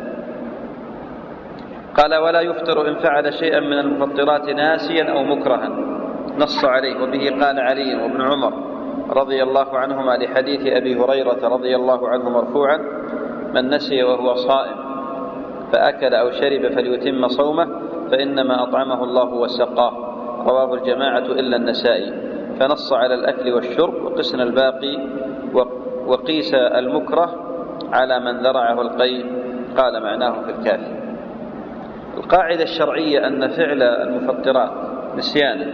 قال: ولا يفطر إن فعل شيئا من المفطرات ناسيا أو مكرها، نص عليه. وبه قال علي وابن عمر رضي الله عنهما لحديث أبي هريرة رضي الله عنه مرفوعا: من نسي وهو صائم فأكل أو شرب فليتم صومه، فإنما أطعمه الله وسقاه. رواه الجماعة إلا النسائي. فنص على الأكل والشرب، وقسنا الباقي وقيس المكره على من ذرعه القيء، قال معناه في الكافي. القاعدة الشرعية أن فعل المفطرات نسيانا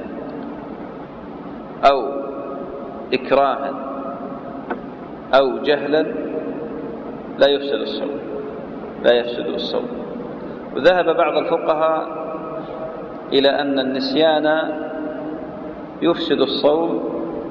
أو إكراها أو جهلا لا يفسد الصوم لا يفسد الصوم. وذهب بعض الفقهاء إلى أن النسيان يفسد الصوم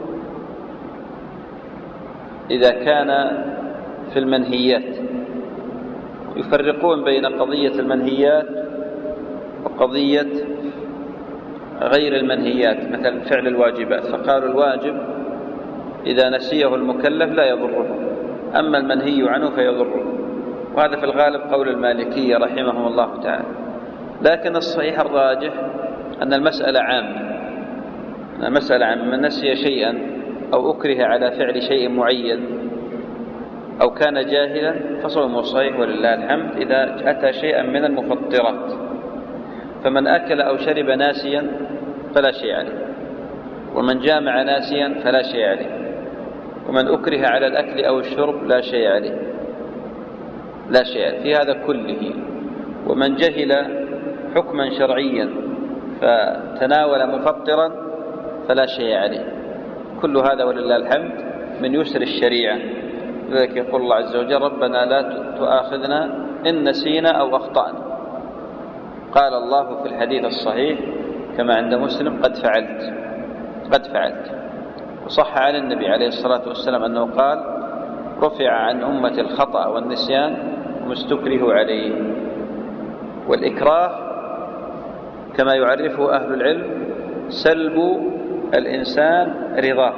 إذا كان في المنهيات. يفرقون بين قضية المنهيات وقضية غير المنهيات، مثل فعل الواجبات، فقالوا الواجب إذا نسيه المكلف لا يضره، أما المنهي عنه فيضره. وهذا في الغالب قول المالكية رحمهم الله تعالى. لكن الصحيح الراجح أن المسألة عامة أن المسألة عامة من نسي شيئا أو أكره على فعل شيء معين أو كان جاهلا فصومه صحيح ولله الحمد إذا أتى شيئا من المفطرات. فمن أكل أو شرب ناسيا فلا شيء عليه، ومن جامع ناسيا فلا شيء عليه، ومن أكره على الأكل أو الشرب لا شيء عليه لا شيء عليه في هذا كله. ومن جهل حكما شرعيا فتناول مفطرا فلا شيء عليه. كل هذا ولله الحمد من يسر الشريعة. لذلك يقول الله عز وجل: ربنا لا تؤاخذنا إن نسينا أو أخطأنا. قال الله في الحديث الصحيح كما عند مسلم: قد فعلت قد فعلت وصح عن النبي عليه الصلاة والسلام أنه قال: رفع عن أمة الخطأ والنسيان وما استكرهوا عليه. والإكراه كما يعرفه أهل العلم سلب الإنسان رضاه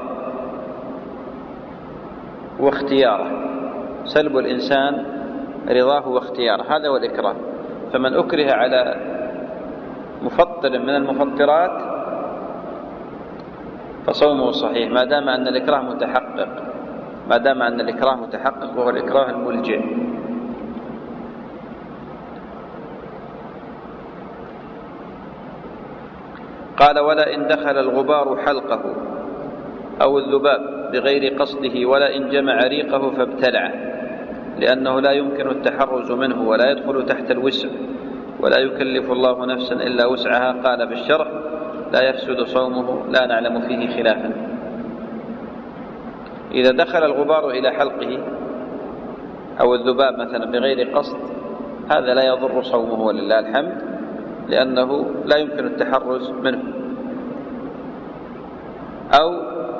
واختياره سلب الإنسان رضاه واختياره هذا هو الإكراه. فمن أكره على مفطر من المفطرات فصومه صحيح ما دام أن الإكراه متحقق ما دام أن الإكراه متحقق وهو الإكراه الملجئ. قال: ولا إن دخل الغبار حلقه أو الذباب بغير قصده ولا إن جمع ريقه فابتلعه، لأنه لا يمكن التحرز منه ولا يدخل تحت الوسع ولا يكلف الله نفسا إلا وسعها. قال بالشرح: لا يفسد صومه لا نعلم فيه خلافا. إذا دخل الغبار إلى حلقه أو الذباب مثلا بغير قصد هذا لا يضر صومه ولله الحمد، لأنه لا يمكن التحرز منه. أو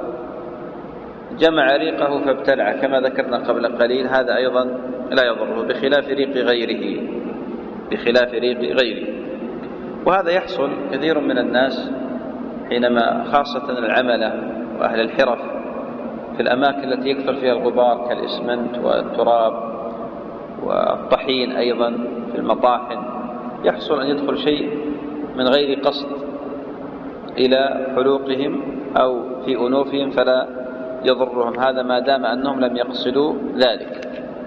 جمع ريقه فابتلع كما ذكرنا قبل قليل، هذا أيضا لا يضره بخلاف ريق غيره بخلاف ريق غيره وهذا يحصل كثير من الناس حينما خاصة العملة وأهل الحرف في الأماكن التي يكثر فيها الغبار كالإسمنت والتراب والطحين أيضا في المطاحن، يحصل أن يدخل شيء من غير قصد إلى حلوقهم أو في أنوفهم فلا يضرهم، هذا ما دام أنهم لم يقصدوا ذلك.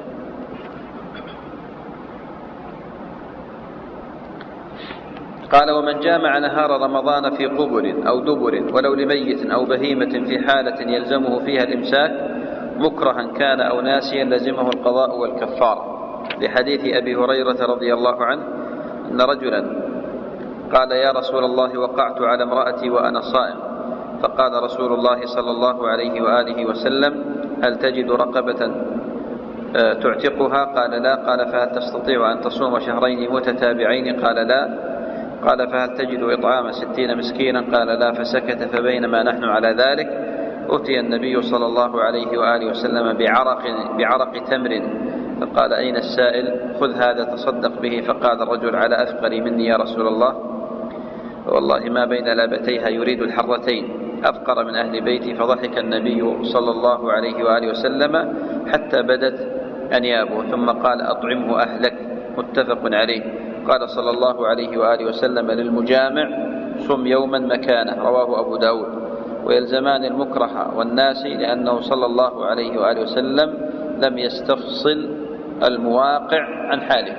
قال: ومن جامع نهار رمضان في قبر أو دبر ولو لميت أو بهيمة في حالة يلزمه فيها الإمساك مكرها كان أو ناسيا لزمه القضاء والكفارة، لحديث أبي هريرة رضي الله عنه أن رجلا قال: يا رسول الله وقعت على امرأتي وأنا صائم، فقال رسول الله صلى الله عليه وآله وسلم: هل تجد رقبة تعتقها؟ قال: لا. قال: فهل تستطيع أن تصوم شهرين متتابعين؟ قال: لا. قال: فهل تجد إطعام ستين مسكينا؟ قال: لا. فسكت. فبينما نحن على ذلك أتي النبي صلى الله عليه وآله وسلم بعرق, بعرق تمر فقال: أين السائل؟ خذ هذا تصدق به. فقال الرجل: على أثقل مني يا رسول الله، والله ما بين لابتيها يريد الحرتين أفقر من أهل بيتي. فضحك النبي صلى الله عليه وآله وسلم حتى بدت أنيابه ثم قال: أطعمه أهلك. متفق عليه. قال صلى الله عليه وآله وسلم للمجامع: صم يوما مكانه. رواه أبو داود. ويلزمان المكره والناسي لأنه صلى الله عليه وآله وسلم لم يستفصل المواقع عن حاله.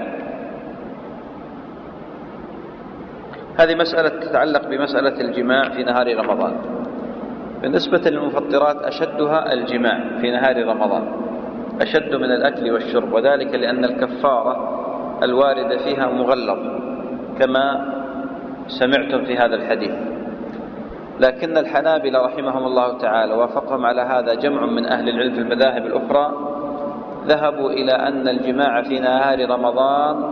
هذه مسألة تتعلق بمسألة الجماع في نهار رمضان. بالنسبة للمفطرات أشدها الجماع في نهار رمضان، أشد من الأكل والشرب، وذلك لأن الكفارة الواردة فيها مغلظ كما سمعتم في هذا الحديث. لكن الحنابلة رحمهم الله تعالى وافقهم على هذا جمع من أهل العلم في المذاهب الأخرى، ذهبوا إلى أن الجماع في نهار رمضان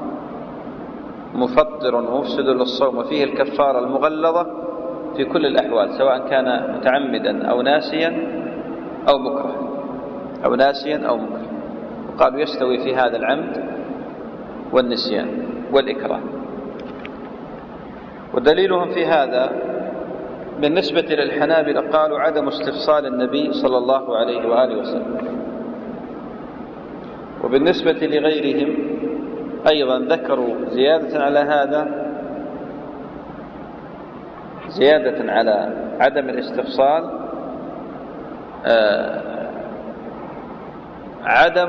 مفطر ومفسد للصوم وفيه الكفارة المغلظة في كل الأحوال، سواء كان متعمدا أو ناسيا أو مكره أو ناسيا أو مكره. وقالوا يستوي في هذا العمد والنسيان والإكراه. ودليلهم في هذا بالنسبة للحنابلة قالوا عدم استفصال النبي صلى الله عليه وآله وسلم. وبالنسبة لغيرهم أيضا ذكروا زيادة على هذا، زيادة على عدم الاستفصال، آه عدم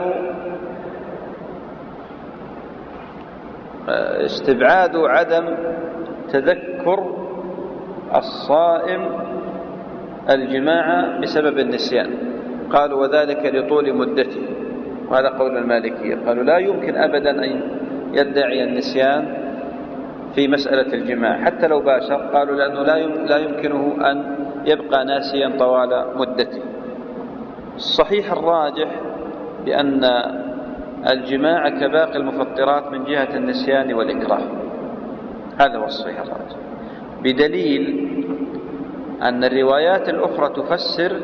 آه استبعاد عدم تذكر الصائم الجماع بسبب النسيان. قالوا وذلك لطول مدته، وهذا قول المالكية. قالوا لا يمكن أبدا أن يدعي النسيان في مسألة الجماع حتى لو باشر، قالوا لأنه لا يمكنه أن يبقى ناسيا طوال مدته. الصحيح الراجح بأن الجماع كباقي المفطرات من جهة النسيان والإكراه، هذا هو الصحيح الراجح، بدليل أن الروايات الأخرى تفسر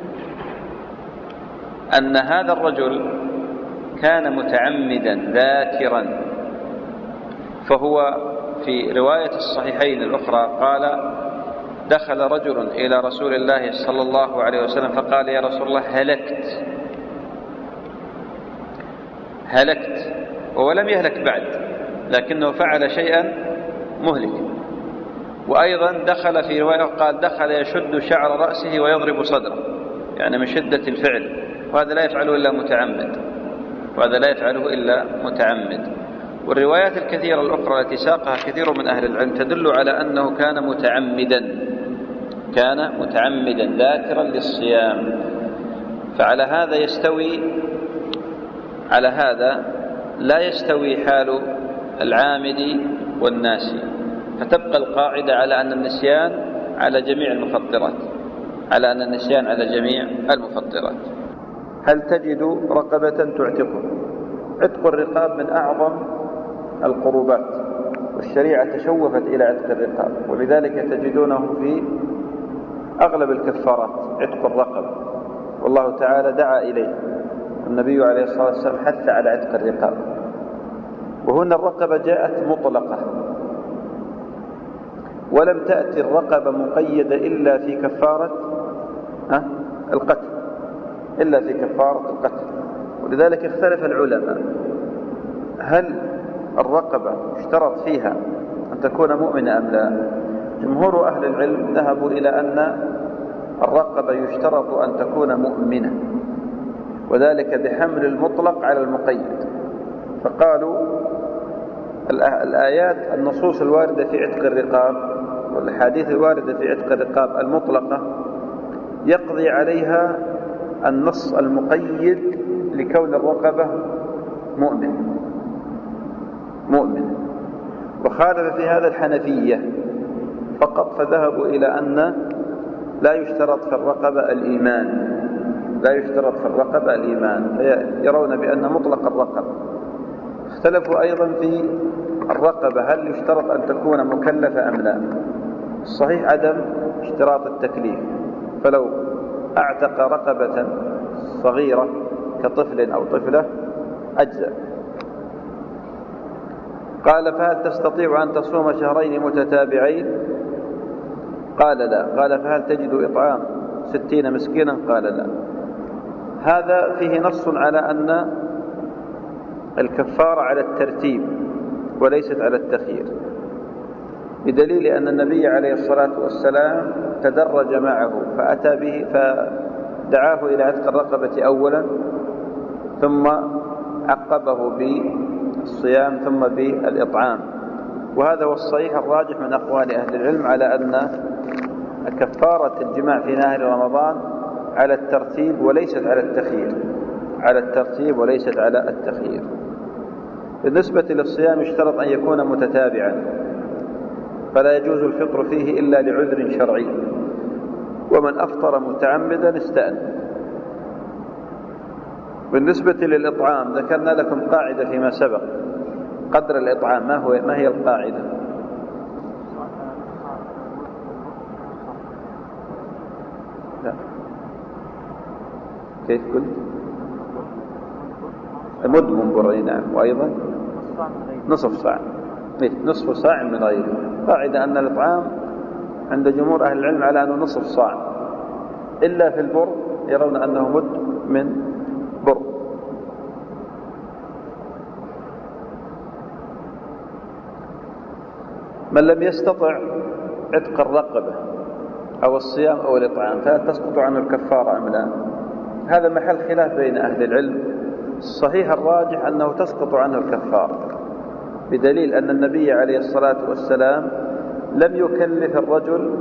أن هذا الرجل كان متعمدا ذاكرا. فهو في رواية الصحيحين الأخرى قال دخل رجل إلى رسول الله صلى الله عليه وسلم فقال يا رسول الله هلكت هلكت وهو لم يهلك بعد، لكنه فعل شيئا مهلكا. وأيضا دخل في رواية قال دخل يشد شعر رأسه ويضرب صدره، يعني من شدة الفعل، وهذا لا يفعله إلا متعمد، وهذا لا يفعله إلا متعمد. والروايات الكثيرة الأخرى التي ساقها كثير من أهل العلم تدل على أنه كان متعمدا، كان متعمدا ذاكرا للصيام. فعلى هذا يستوي، على هذا لا يستوي حال العامد والناسي، فتبقى القاعدة على أن النسيان على جميع المفطرات، على أن النسيان على جميع المفطرات. هل تجد رقبة تعتقه؟ عتق الرقاب من أعظم القربات، والشريعة تشوفت إلى عتق الرقاب، ولذلك تجدونه في أغلب الكفارات عتق الرقبة، والله تعالى دعا إليه، النبي عليه الصلاة والسلام حث على عتق الرقاب. وهنا الرقبة جاءت مطلقة، ولم تأتي الرقبة مقيدة إلا في كفارة القتل، إلا في كفارة القتل. ولذلك اختلف العلماء هل الرقبة اشترط فيها أن تكون مؤمنة أم لا. جمهور أهل العلم ذهبوا إلى أن الرقبة يشترط أن تكون مؤمنة، وذلك بحمل المطلق على المقيد. فقالوا الآيات النصوص الواردة في عتق الرقاب والحديث الواردة في عتق الرقاب المطلقة يقضي عليها النص المقيد لكون الرقبة مؤمن مؤمن وخالف في هذا الحنفية فقط، فذهبوا إلى أن لا يشترط في الرقبة الإيمان، لا يشترط في الرقبة الإيمان، فيرون بأن مطلق الرقبة. اختلفوا أيضا في الرقبة هل يشترط أن تكون مكلفة أم لا. الصحيح عدم اشتراط التكليف، فلو أعتق رقبة صغيرة كطفل أو طفلة أجزأ. قال فهل تستطيع أن تصوم شهرين متتابعين؟ قال لا. قال فهل تجد إطعام ستين مسكينا؟ قال لا. هذا فيه نص على أن الكفارة على الترتيب وليست على التخيير، بدليل أن النبي عليه الصلاة والسلام تدرج معه فأتى به فدعاه إلى عتق الرقبة أولا، ثم عقبه بالصيام، ثم بالإطعام. وهذا هو الصحيح الراجح من أقوال أهل العلم على أن كفارة الجماع في نهار رمضان على الترتيب وليست على التخيير، على الترتيب وليست على التخيير. بالنسبة للصيام يشترط أن يكون متتابعا، فلا يجوز الفطر فيه إلا لعذر شرعي، ومن أفطر متعمدا استأنف. بالنسبة للإطعام ذكرنا لكم قاعدة فيما سبق قدر الإطعام. ما هو ما هي القاعدة؟ لا. كيف قلت؟ مد من بري، نعم، وأيضا نصف صاع، نصف صاع من غيره. قاعدة أن الإطعام عند جمهور أهل العلم على أنه نصف صاع، إلا في البر يرون أنه مد من بر. من لم يستطع عتق الرقبة أو الصيام أو الإطعام فهل تسقط عنه الكفارة أم لا؟ هذا محل خلاف بين أهل العلم. الصحيح الراجح أنه تسقط عنه الكفارة، بدليل أن النبي عليه الصلاة والسلام لم يكلف الرجل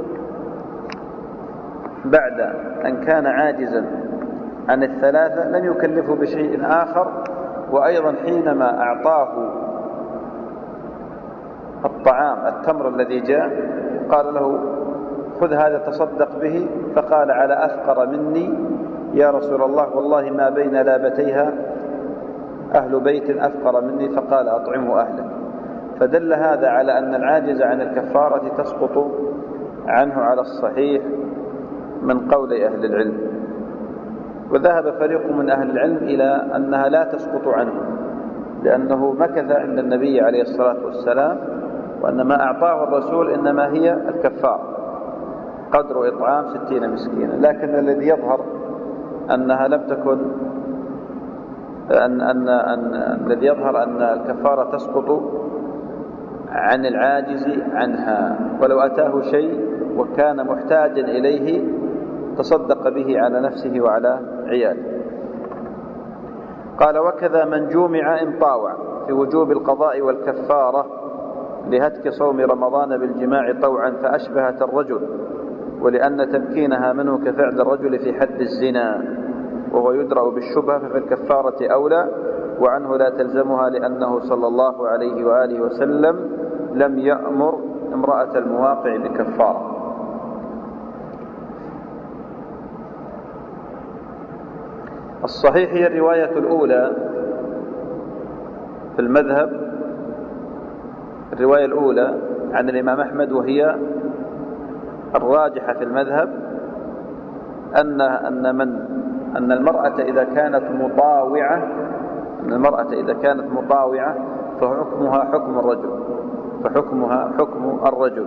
بعد أن كان عاجزا عن الثلاثة، لم يكلفه بشيء آخر. وأيضا حينما أعطاه الطعام التمر الذي جاء قال له خذ هذا تصدق به، فقال على أفقر مني يا رسول الله، والله ما بين لابتيها أهل بيت أفقر مني، فقال أطعمه أهلك. فدل هذا على أن العاجز عن الكفارة تسقط عنه على الصحيح من قول أهل العلم. وذهب فريق من أهل العلم إلى أنها لا تسقط عنه، لأنه مكث عند النبي عليه الصلاة والسلام، وأن ما أعطاه الرسول إنما هي الكفارة قدر إطعام ستين مسكينا. لكن الذي يظهر أنها لم تكن أن, أن, أن الذي يظهر أن الكفارة تسقط عن العاجز عنها، ولو أتاه شيء وكان محتاجا إليه تصدق به على نفسه وعلى عياله. قال: وكذا من جومع إن طاوع في وجوب القضاء والكفارة لهتك صوم رمضان بالجماع طوعا فأشبهت الرجل، ولأن تمكينها منه كفعل الرجل في حد الزنا وهو يدرأ بالشبهة، ففي الكفارة أولى، وعنه لا تلزمها لأنه صلى الله عليه وآله وسلم لم يأمر امرأة المواقع بكفارة. الصحيح هي الرواية الأولى في المذهب، الرواية الأولى عن الإمام أحمد، وهي الراجحة في المذهب، أن أن من أن المرأة إذا كانت مطاوعة أن المرأة إذا كانت مطاوعة فحكمها حكم الرجل فحكمها حكم الرجل.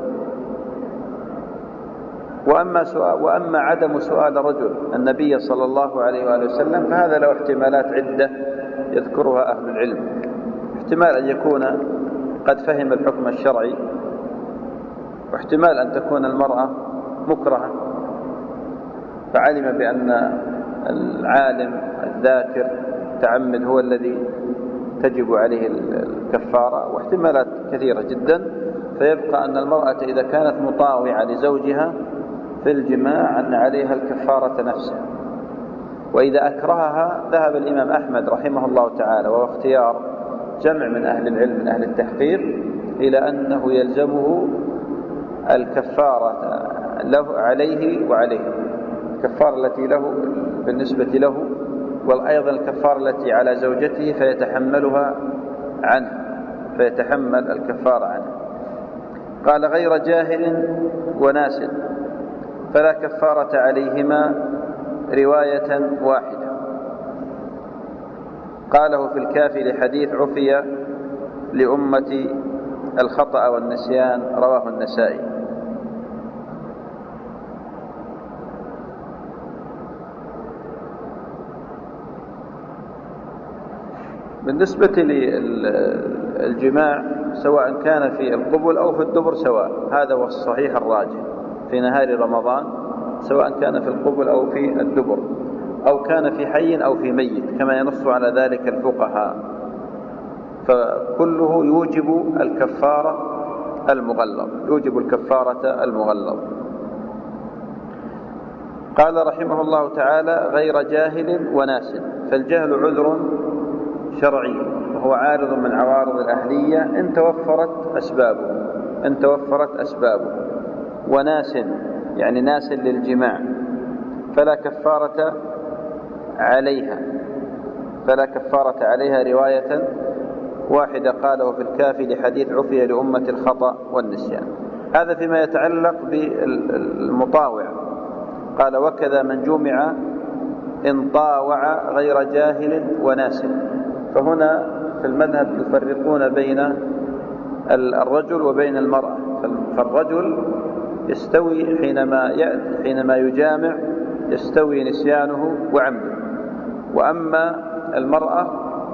وأما سؤال وأما عدم سؤال رجل النبي صلى الله عليه وآله وسلم فهذا له احتمالات عدة يذكرها أهل العلم. احتمال أن يكون قد فهم الحكم الشرعي، واحتمال أن تكون المرأة مكرهة فعلم بأن العالم الذاكر تعمد هو الذي تجب عليه الكفارة، واحتمالات كثيرة جدا. فيبقى أن المرأة إذا كانت مطاوعة لزوجها في الجماع أن عليها الكفارة نفسها. وإذا أكرهها ذهب الإمام أحمد رحمه الله تعالى وهو اختيار جمع من أهل العلم من أهل التحقيق إلى أنه يلزمه الكفارة له عليه وعليه، الكفارة التي له بالنسبة له، وأيضا الكفارة التي على زوجته فيتحملها عنه فيتحمل الكفارة عنه. قال: غير جاهل وناس فلا كفارة عليهما رواية واحدة. قاله في الكافي لحديث عفي لأمة الخطأ والنسيان، رواه النسائي. بالنسبة للجماع سواء كان في القبل أو في الدبر سواء، هذا هو الصحيح الراجح في نهار رمضان، سواء كان في القبل أو في الدبر، أو كان في حي أو في ميت، كما ينص على ذلك الفقهاء، فكله يوجب الكفارة المغلظ يوجب الكفارة المغلظ. قال رحمه الله تعالى: غير جاهل وناس، فالجهل عذر شرعي وهو عارض من عوارض الأهلية إن توفرت أسبابه إن توفرت أسبابه وناس يعني ناس للجماع فلا كفارة عليها فلا كفارة عليها رواية واحدة. قاله في الكافي لحديث عفي لأمة الخطأ والنسيان. هذا فيما يتعلق بالمطاوع. قال: وكذا من جمع إن طاوع غير جاهل وناس. فهنا في المذهب يفرقون بين الرجل وبين المرأة. فالرجل يستوي حينما يأتي حينما يجامع يستوي نسيانه وعمده، وأما المرأة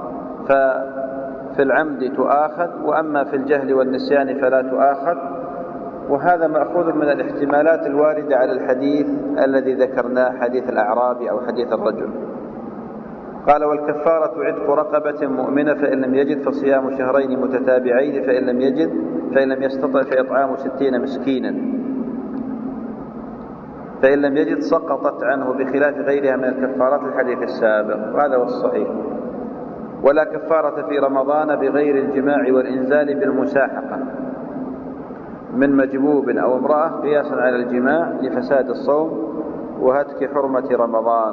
ففي العمد تؤاخذ، وأما في الجهل والنسيان فلا تؤاخذ. وهذا مأخوذ من الاحتمالات الواردة على الحديث الذي ذكرناه، حديث الأعرابي أو حديث الرجل. قال: والكفارة عتق رقبة مؤمنة، فإن لم يجد فصيام شهرين متتابعين، فإن لم يجد فإن لم يستطع فإطعام ستين مسكينا، فإن لم يجد سقطت عنه، بخلاف غيرها من الكفارات الحديث السابق. وهذا هو الصحيح. ولا كفارة في رمضان بغير الجماع والإنزال بالمساحقة من مجبوب أو امرأة قياسا على الجماع لفساد الصوم وهتك حرمة رمضان.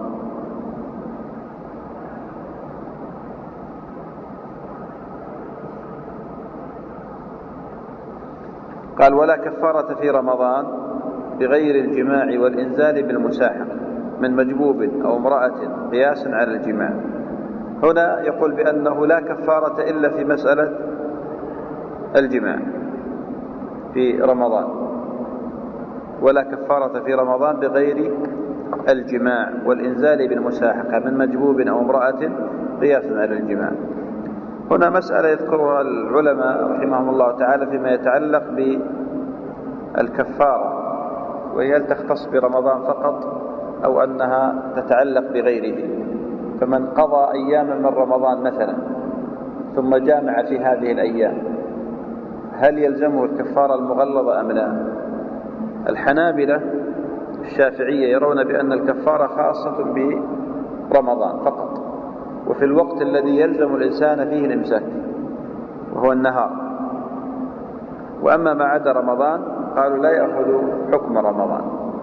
قال: ولا كفارة في رمضان بغير الجماع والإنزال بالمساحقة من مجبوب أو امرأة قياسا على الجماع. هنا يقول بأنه لا كفارة إلا في مسألة الجماع في رمضان، ولا كفارة في رمضان بغير الجماع والإنزال بالمساحقة من مجبوب أو امرأة قياسا على الجماع. هنا مسألة يذكرها العلماء رحمهم الله تعالى فيما يتعلق بالكفارة، وهي هل تختص برمضان فقط أو أنها تتعلق بغيره. فمن قضى أياما من رمضان مثلا ثم جامع في هذه الأيام هل يلزمه الكفارة المغلظة أم لا؟ الحنابلة الشافعية يرون بأن الكفارة خاصة برمضان فقط، وفي الوقت الذي يلزم الإنسان فيه الإمساك وهو النهار. وأما ما عدا رمضان قالوا لا يأخذ حكم رمضان.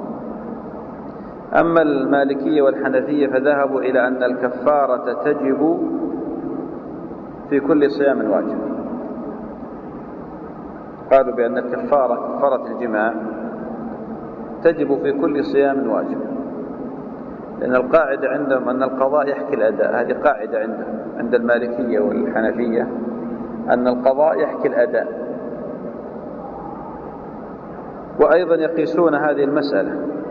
أما المالكية والحنفية فذهبوا إلى أن الكفارة تجب في كل صيام واجب. قالوا بأن الكفارة كفارة الجماع تجب في كل صيام واجب، لأن القاعدة عندهم أن القضاء يحكي الأداء. هذه قاعدة عندهم عند المالكية والحنفية أن القضاء يحكي الأداء. وأيضا يقيسون هذه المسألة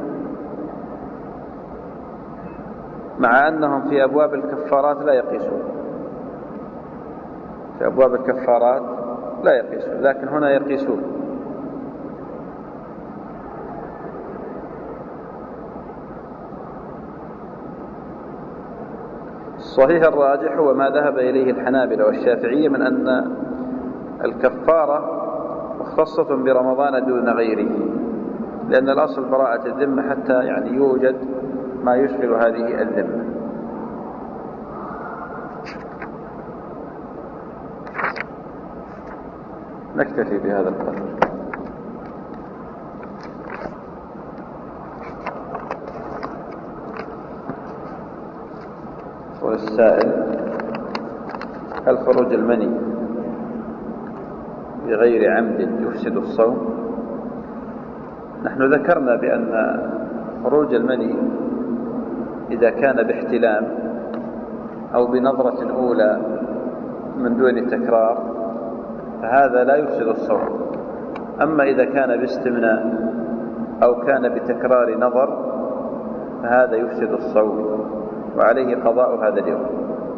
مع أنهم في أبواب الكفارات لا يقيسون، في أبواب الكفارات لا يقيسون، لكن هنا يقيسون. الصحيح الراجح هو ما ذهب إليه الحنابلة والشافعية من أن الكفارة مختصة برمضان دون غيره، لأن الأصل براءة الذمة حتى يعني يوجد ما يشغل هذه الذمة. نكتفي بهذا القدر. والسائل: هل خروج المني بغير عمد يفسد الصوم؟ نحن ذكرنا بأن خروج المني إذا كان باحتلام أو بنظرة أولى من دون تكرار فهذا لا يفسد الصوم. أما إذا كان باستمناء أو كان بتكرار نظر فهذا يفسد الصوم وعليه قضاء هذا اليوم.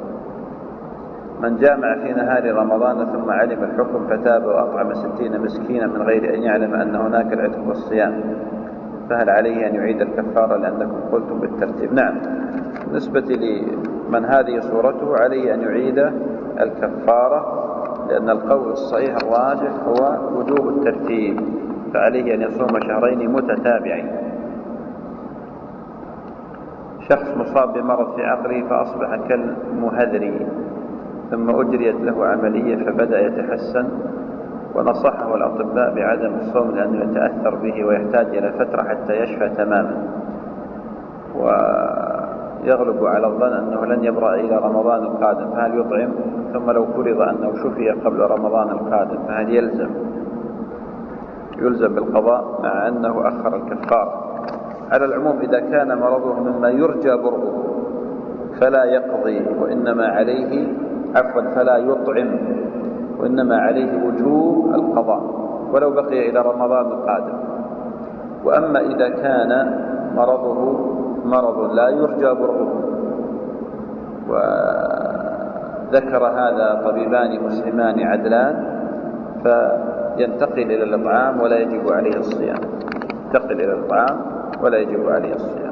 من جامع في نهار رمضان ثم علم الحكم فتاب وأطعم ستين مسكينا من غير أن يعلم أن هناك العتق والصيام فهل عليه أن يعيد الكفارة لأنكم قلتم بالترتيب؟ نعم، بالنسبة لمن هذه صورته عليه أن يعيد الكفارة، لأن القول الصحيح الراجح هو وجوب الترتيب، فعليه أن يصوم شهرين متتابعين. شخص مصاب بمرض في عقله فأصبح كالمهذري ثم أجريت له عملية فبدأ يتحسن، ونصحه الأطباء بعدم الصوم لأنه يتأثر به ويحتاج إلى فترة حتى يشفى تماما، ويغلب على الظن أنه لن يبرأ إلى رمضان القادم، فهل يطعم؟ ثم لو فرض أنه شفي قبل رمضان القادم فهل يلزم يلزم بالقضاء مع أنه أخر الكفارة؟ على العموم إذا كان مرضه مما يرجى برؤه فلا يقضي، وإنما عليه عفوا فلا يطعم، وإنما عليه وجوب القضاء ولو بقي إلى رمضان القادم. وأما إذا كان مرضه مرض لا يرجى برؤه وذكر هذا طبيبان مسلمان عدلان فينتقل إلى الإطعام ولا يجب عليه الصيام، ينتقل إلى الإطعام ولا يجب عليه الصيام.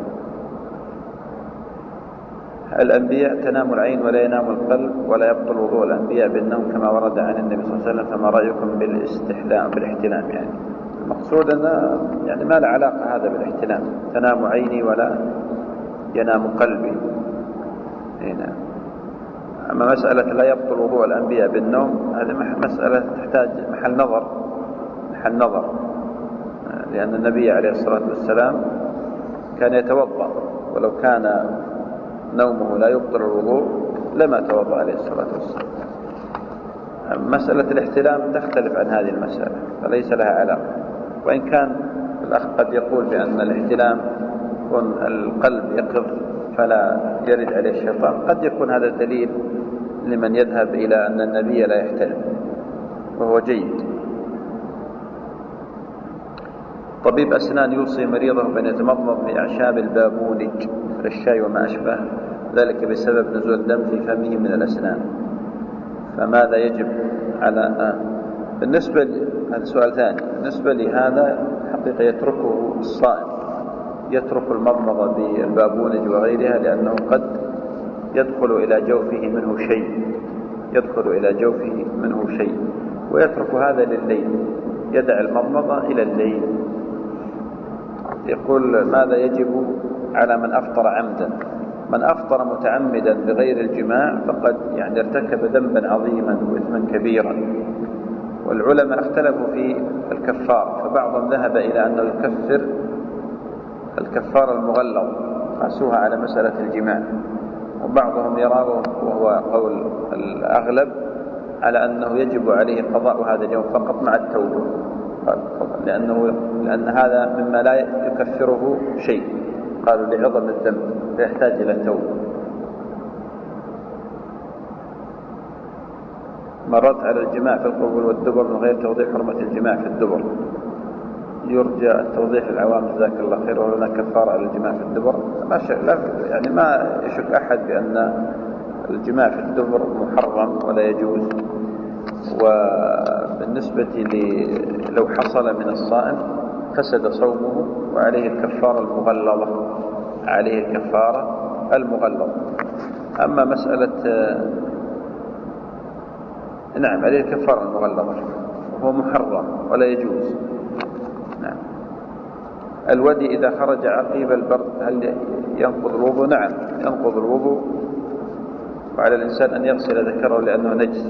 الأنبياء تنام العين ولا ينام القلب ولا يبطل وضوء الأنبياء بالنوم كما ورد عن النبي صلى الله عليه وسلم، فما رأيكم بالاستحلام بالاحتلام؟ يعني المقصود أن يعني ما له علاقة هذا بالاحتلام، تنام عيني ولا ينام قلبي هنا. أما مسألة لا يبطل وضوء الأنبياء بالنوم هذه مسألة تحتاج محل نظر محل نظر لأن النبي عليه الصلاة والسلام كان يتوضأ، ولو كان نومه لا يبطل الوضوء لما توضأ عليه الصلاة والسلام. مسألة الاحتلام تختلف عن هذه المسألة فليس لها علاقة، وإن كان الأخ قد يقول بأن الاحتلام يكون القلب يقظ فلا يرد عليه الشيطان، قد يكون هذا الدليل لمن يذهب إلى أن النبي لا يحتلم وهو جيد. طبيب أسنان يوصي مريضه بأن يتمضمض بأعشاب البابونج مثل الشاي وما أشبه ذلك بسبب نزول الدم في فمه من الأسنان، فماذا يجب على آه. بالنسبة ل... هذا سؤال ثاني. بالنسبة لهذا حقيقة يتركه الصائم، يترك المضمضة بالبابونج وغيرها، لأنه قد يدخل إلى جوفه منه شيء يدخل إلى جوفه منه شيء ويترك هذا لليل، يدع المضمضة إلى الليل. يقول ماذا يجب على من أفطر عمدا؟ من أفطر متعمدا بغير الجماع فقد يعني ارتكب ذنبا عظيما وإثما كبيرا، والعلماء اختلفوا في الكفار، فبعضهم ذهب إلى أنه يكفر الكفار المغلظ قاسوها على مسألة الجماع، وبعضهم يراه وهو قول الأغلب على أنه يجب عليه قضاء هذا اليوم فقط مع التوبة، لأنه لأن هذا مما لا يكفره شيء، قالوا لعظم الذنب لا يحتاج إلى التوبة. مرت على الجماع في القبول والدبر من غير توضيح حرمة الجماع في الدبر، يرجى التوضيح للعوام جزاك الله خير، ولنا كفارة على الجماع في الدبر. ما لا يعني ما يشك أحد بأن الجماع في الدبر محرم ولا يجوز. وبالنسبة لو حصل من الصائم فسد صومه وعليه الكفارة المغلظة عليه الكفارة المغلظة. أما مسألة نعم عليه الكفارة المغلظة وهو محرم ولا يجوز. نعم. الودي إذا خرج عقيب البرد هل ينقض الوضوء؟ نعم ينقض الوضوء، وعلى الإنسان أن يغسل ذكره لأنه نجس.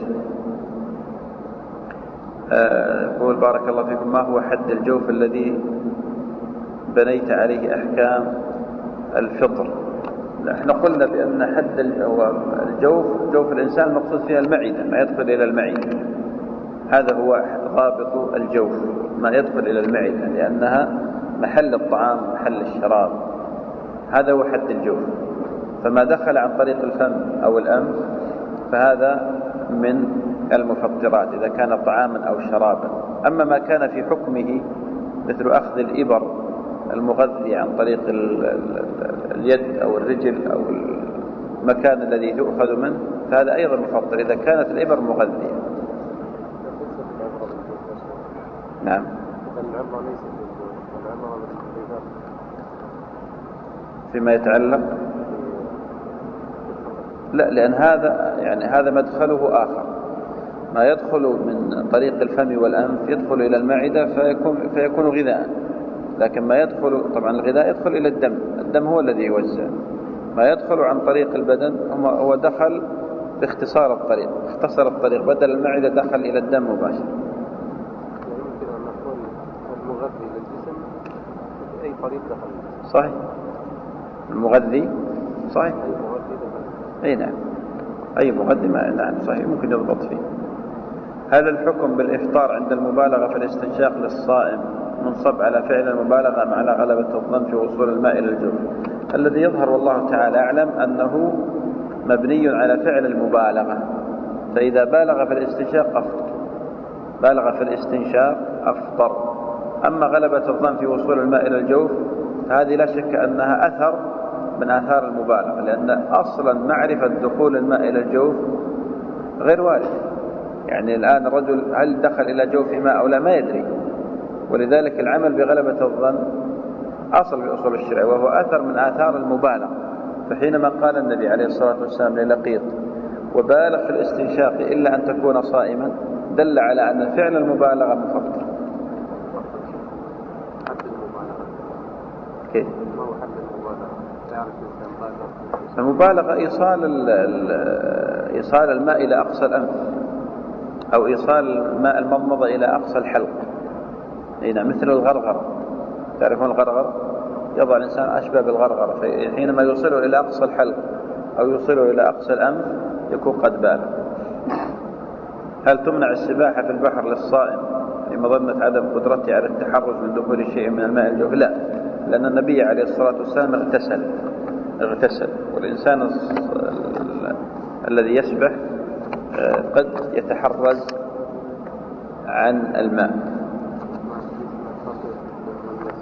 يقول بارك الله فيكم ما هو حد الجوف الذي بنيت عليه أحكام الفطر؟ احنا قلنا بأن حد الجوف جوف الإنسان المقصود فيها المعدة، ما يدخل إلى المعدة، هذا هو ضابط الجوف، ما يدخل إلى المعدة لأنها محل الطعام محل الشراب، هذا هو حد الجوف. فما دخل عن طريق الفم أو الأنف فهذا من المفطرات إذا كان طعاما أو شرابا. أما ما كان في حكمه مثل أخذ الإبر المغذي عن طريق اليد أو الرجل أو المكان الذي يؤخذ منه فهذا أيضا مفطر إذا كانت الإبر مغذية. نعم. فيما يتعلق لا، لأن هذا يعني هذا مدخله آخر، ما يدخل من طريق الفم والأنف يدخل إلى المعدة فيكون, فيكون غذاء، لكن ما يدخل طبعا الغذاء يدخل إلى الدم، الدم هو الذي يوزع. ما يدخل عن طريق البدن هو دخل باختصار الطريق، اختصر الطريق بدل المعدة دخل إلى الدم مباشرة. يمكن أن نقول المغذي للجسم أي طريق دخل. صحيح المغذي صحيح أي نعم أي مغذي نعم صحيح ممكن يضبط فيه. هل الحكم بالإفطار عند المبالغة في الاستنشاق للصائم منصب على فعل المبالغة مع غلبة الظن في وصول الماء إلى الجوف؟ الذي يظهر والله تعالى أعلم أنه مبني على فعل المبالغة، فإذا بالغ في الاستنشاق أفطر، بالغ في الاستنشاق أفطر. أما غلبة الظن في وصول الماء إلى الجوف هذه لا شك أنها أثر من آثار المبالغة، لأن أصلا معرفة دخول الماء إلى الجوف غير وارد. يعني الآن الرجل هل دخل إلى جوف ماء أو لا ما يدري، ولذلك العمل بغلبة الظن أصل في أصول الشرع وهو أثر من آثار المبالغة. فحينما قال النبي عليه الصلاة والسلام للقيط وبالغ في الاستنشاق إلا أن تكون صائما دل على أن فعل المبالغة مفطر. كيف؟ المبالغة إيصال إيصال الماء إلى أقصى الأنف أو إيصال ماء المضمضة إلى أقصى الحلق. هنا مثل الغرغر، تعرفون الغرغر يضع الإنسان أشبه بالغرغر، حينما يوصله إلى أقصى الحلق أو يوصله إلى أقصى الأنف يكون قد بالغ. هل تمنع السباحة في البحر للصائم لمظنة عدم قدرته على التحرز من دخول شيء من الماء الجوف؟ لا، لأن النبي عليه الصلاة والسلام اغتسل اغتسل والإنسان الذي يسبح قد يتحرز عن الماء.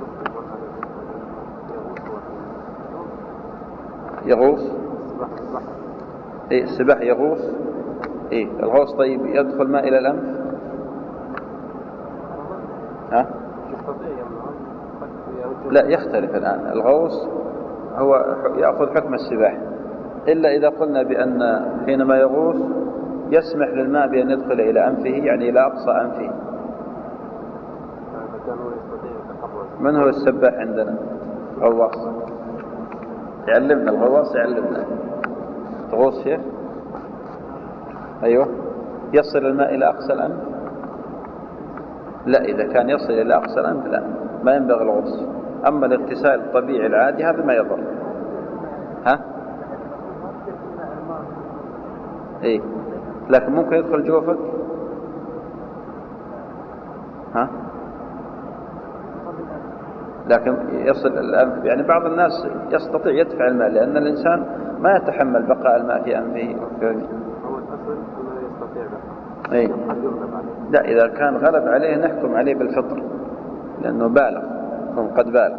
يغوص. إيه السباح يغوص. إيه الغوص طيب يدخل ماء إلى الأنف؟ ها؟ لا يختلف الآن. الغوص هو يأخذ حكم السباحة، إلا إذا قلنا بأن حينما يغوص يسمح للماء بأن يدخل إلى أنفه، يعني إلى أقصى أنفه. من هو السباح عندنا؟ غواص. يعلمنا الغواص، يعلمنا. تغوص شيخ؟ أيوه. يصل الماء إلى أقصى الأنف؟ لا، إذا كان يصل إلى أقصى الأنف لا، ما ينبغي الغوص. أما الاغتسال الطبيعي العادي هذا ما يضر. ها؟ إيه، لكن ممكن يدخل جوفك. ها؟ لكن يصل الأنف، يعني بعض الناس يستطيع يدفع الماء، لأن الإنسان ما يتحمل بقاء الماء في أنفه وفي. هو الأصل أنه يستطيع بقاء. إيه. لا، إذا كان غلب عليه نحكم عليه بالفطر، لأنه بالغ، هم قد بالغ.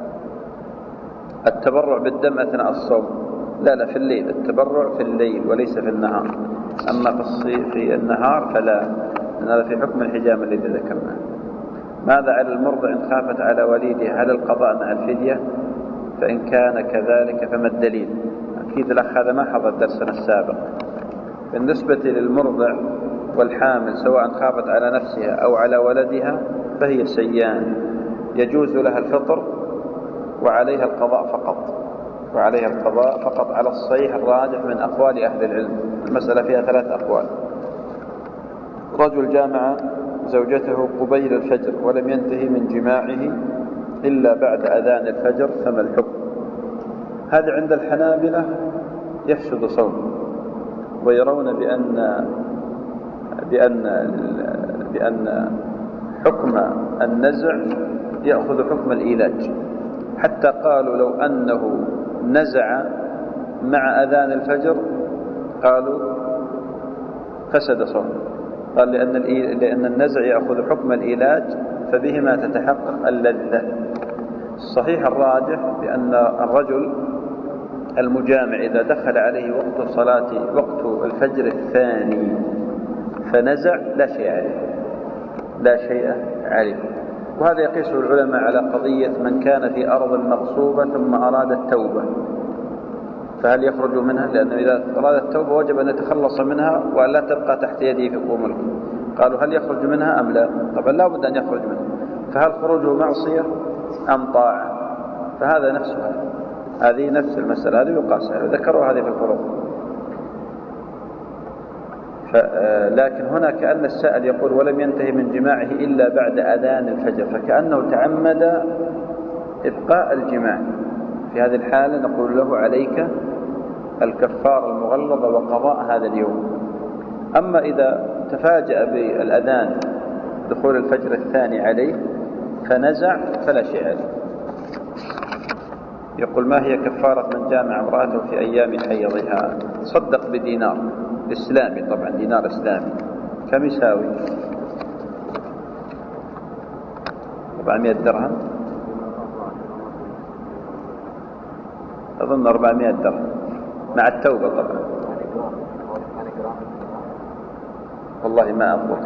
التبرع بالدم أثناء الصوم لا لا في الليل، التبرع في الليل وليس في النهار. أما في الصيف في النهار فلا، لأن هذا في حكم الحجامة الذي ذكرناه. ماذا على المرضع إن خافت على وليدها؟ هل القضاء مع الفدية؟ فإن كان كذلك فما الدليل؟ أكيد الأخ هذا ما حضر درسنا السابق. بالنسبة للمرضع والحامل سواء خافت على نفسها أو على ولدها فهي سيان، يجوز لها الفطر وعليها القضاء فقط، وعليها القضاء فقط على الصحيح الراجح من أقوال أهل العلم. المسألة فيها ثلاث أقوال. رجل جامع زوجته قبيل الفجر ولم ينتهي من جماعه إلا بعد أذان الفجر، فما الحكم؟ هذا عند الحنابلة يفسد صومه، ويرون بأن بأن بأن حكم النزع يأخذ حكم الإيلاج، حتى قالوا لو أنه نزع مع أذان الفجر قالوا فسد صومه. قال لأن لأن النزع يأخذ حكم الإيلاج، فبهما تتحقق اللذة. الصحيح الراجح بأن الرجل المجامع إذا دخل عليه وقت الصلاة وقت الفجر الثاني فنزع لا شيء عليه، لا شيء عليه. وهذا يقيسه العلماء على قضية من كان في أرض مغصوبة ثم أراد التوبة، فهل يخرج منها؟ لأنه إذا أراد التوبة وجب أن يتخلص منها وأن لا تبقى تحت يده في ملكه. قالوا هل يخرج منها أم لا؟ طبعا لا بد أن يخرج منها. فهل خروجه معصية أم طاعة؟ فهذا نفسه، هذه نفس المسألة، هذه يقاس عليها، ذكروا هذه في الفروض. لكن هنا كأن السائل يقول ولم ينتهي من جماعه إلا بعد أذان الفجر، فكأنه تعمد إبقاء الجماع. في هذه الحالة نقول له عليك الكفارة المغلظة وقضاء هذا اليوم. أما إذا تفاجأ بالأذان دخول الفجر الثاني عليه فنزع فلا شيء عليه. يقول ما هي كفارة من جامع امرأته في أيام حيضها؟ صدق بدينار إسلامي، طبعا دينار إسلامي. كم يساوي؟ أربعمائة درهم، أظن أربعمائة درهم مع التوبة طبعا. والله ما أضبط.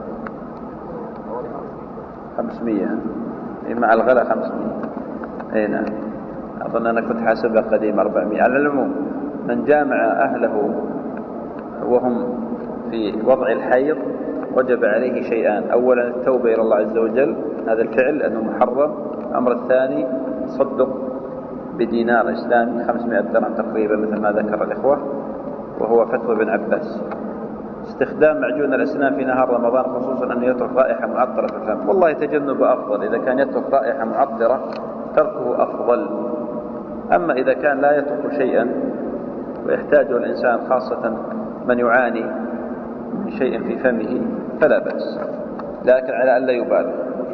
خمسمائة مع الغلاء خمسمائة. أي نعم، أظن أنا كنت حاسبها قديم أربعمائة. على العموم من جامع أهله وهم في وضع الحيض وجب عليه شيئان: أولا التوبة إلى الله عز وجل، هذا الفعل أنه محرم. الأمر الثاني صدق بدينار إسلامي خمسمائة درهم تقريبا مثل ما ذكر الإخوة، وهو فتوى ابن عباس. استخدام معجون الأسنان في نهار رمضان خصوصا أن يترك رائحة معطرة في الفم، والله تجنبه أفضل. إذا كان يترك رائحة معطرة تركه أفضل. أما إذا كان لا يترك شيئا ويحتاجه الإنسان، خاصة من يعاني من شيء في فمه، فلا بأس، لكن على أن لا يبالغ.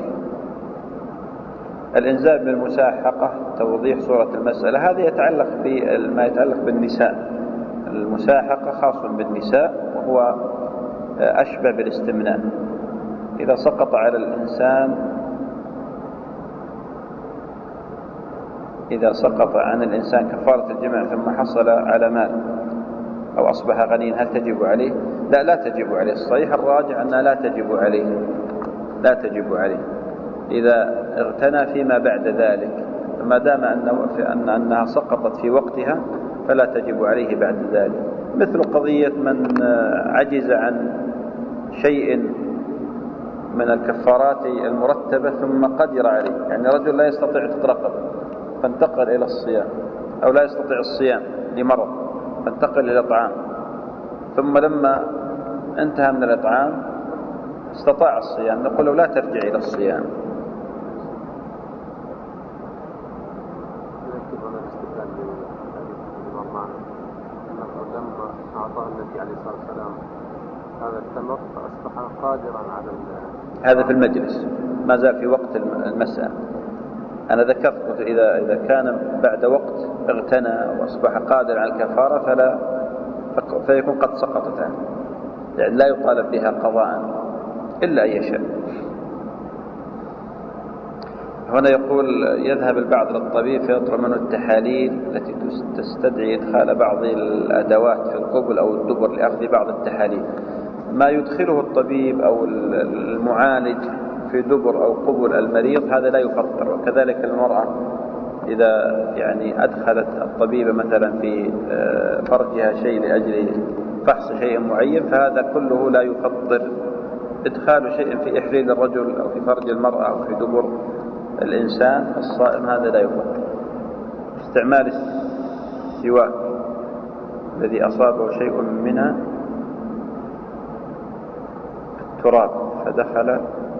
الإنزال بالمساحقة، توضيح صورة المسألة. هذا يتعلق بما يتعلق بالنساء. المساحقة خاص بالنساء وهو أشبه بالاستمناء. إذا سقط على الإنسان إذا سقط عن الإنسان كفارة الجماع ثم حصل على مال أو أصبح غنيا هل تجب عليه؟ لا لا تجب عليه. الصحيح الراجع أنها لا تجب عليه، لا تجب عليه إذا اغتنى فيما بعد ذلك، ما دام أن أنها سقطت في وقتها فلا تجب عليه بعد ذلك. مثل قضية من عجز عن شيء من الكفارات المرتبة ثم قدر عليه، يعني رجل لا يستطيع تترقب فانتقل إلى الصيام، أو لا يستطيع الصيام لمرض فانتقل إلى الإطعام، ثم لما انتهى من الإطعام استطاع الصيام، نقول له لا ترجع إلى الصيام. لما أعطاه النبي عليه الصلاة والسلام هذا التمر فأصبح قادرا على هذا في المجلس، ما زال في وقت المسألة. أنا ذكرت قلت إذا إذا كان بعد وقت اغتنى وأصبح قادر على الكفارة فلا فيكون قد سقطت عنه، يعني لا يطالب بها قضاء إلا أن يشاء. هنا يقول يذهب البعض للطبيب فيطلب منه التحاليل التي تستدعي إدخال بعض الأدوات في القبل أو الدبر لأخذ بعض التحاليل. ما يدخله الطبيب أو المعالج في دبر أو قبل المريض هذا لا يفطر. وكذلك المرأة إذا يعني أدخلت الطبيب مثلا في فرجها شيء لأجل فحص شيء معين فهذا كله لا يفطر. إدخال شيء في إحليل الرجل أو في فرج المرأة أو في دبر الإنسان الصائم هذا لا يفطر. استعمال السواك الذي أصابه شيء منها التراب فدخل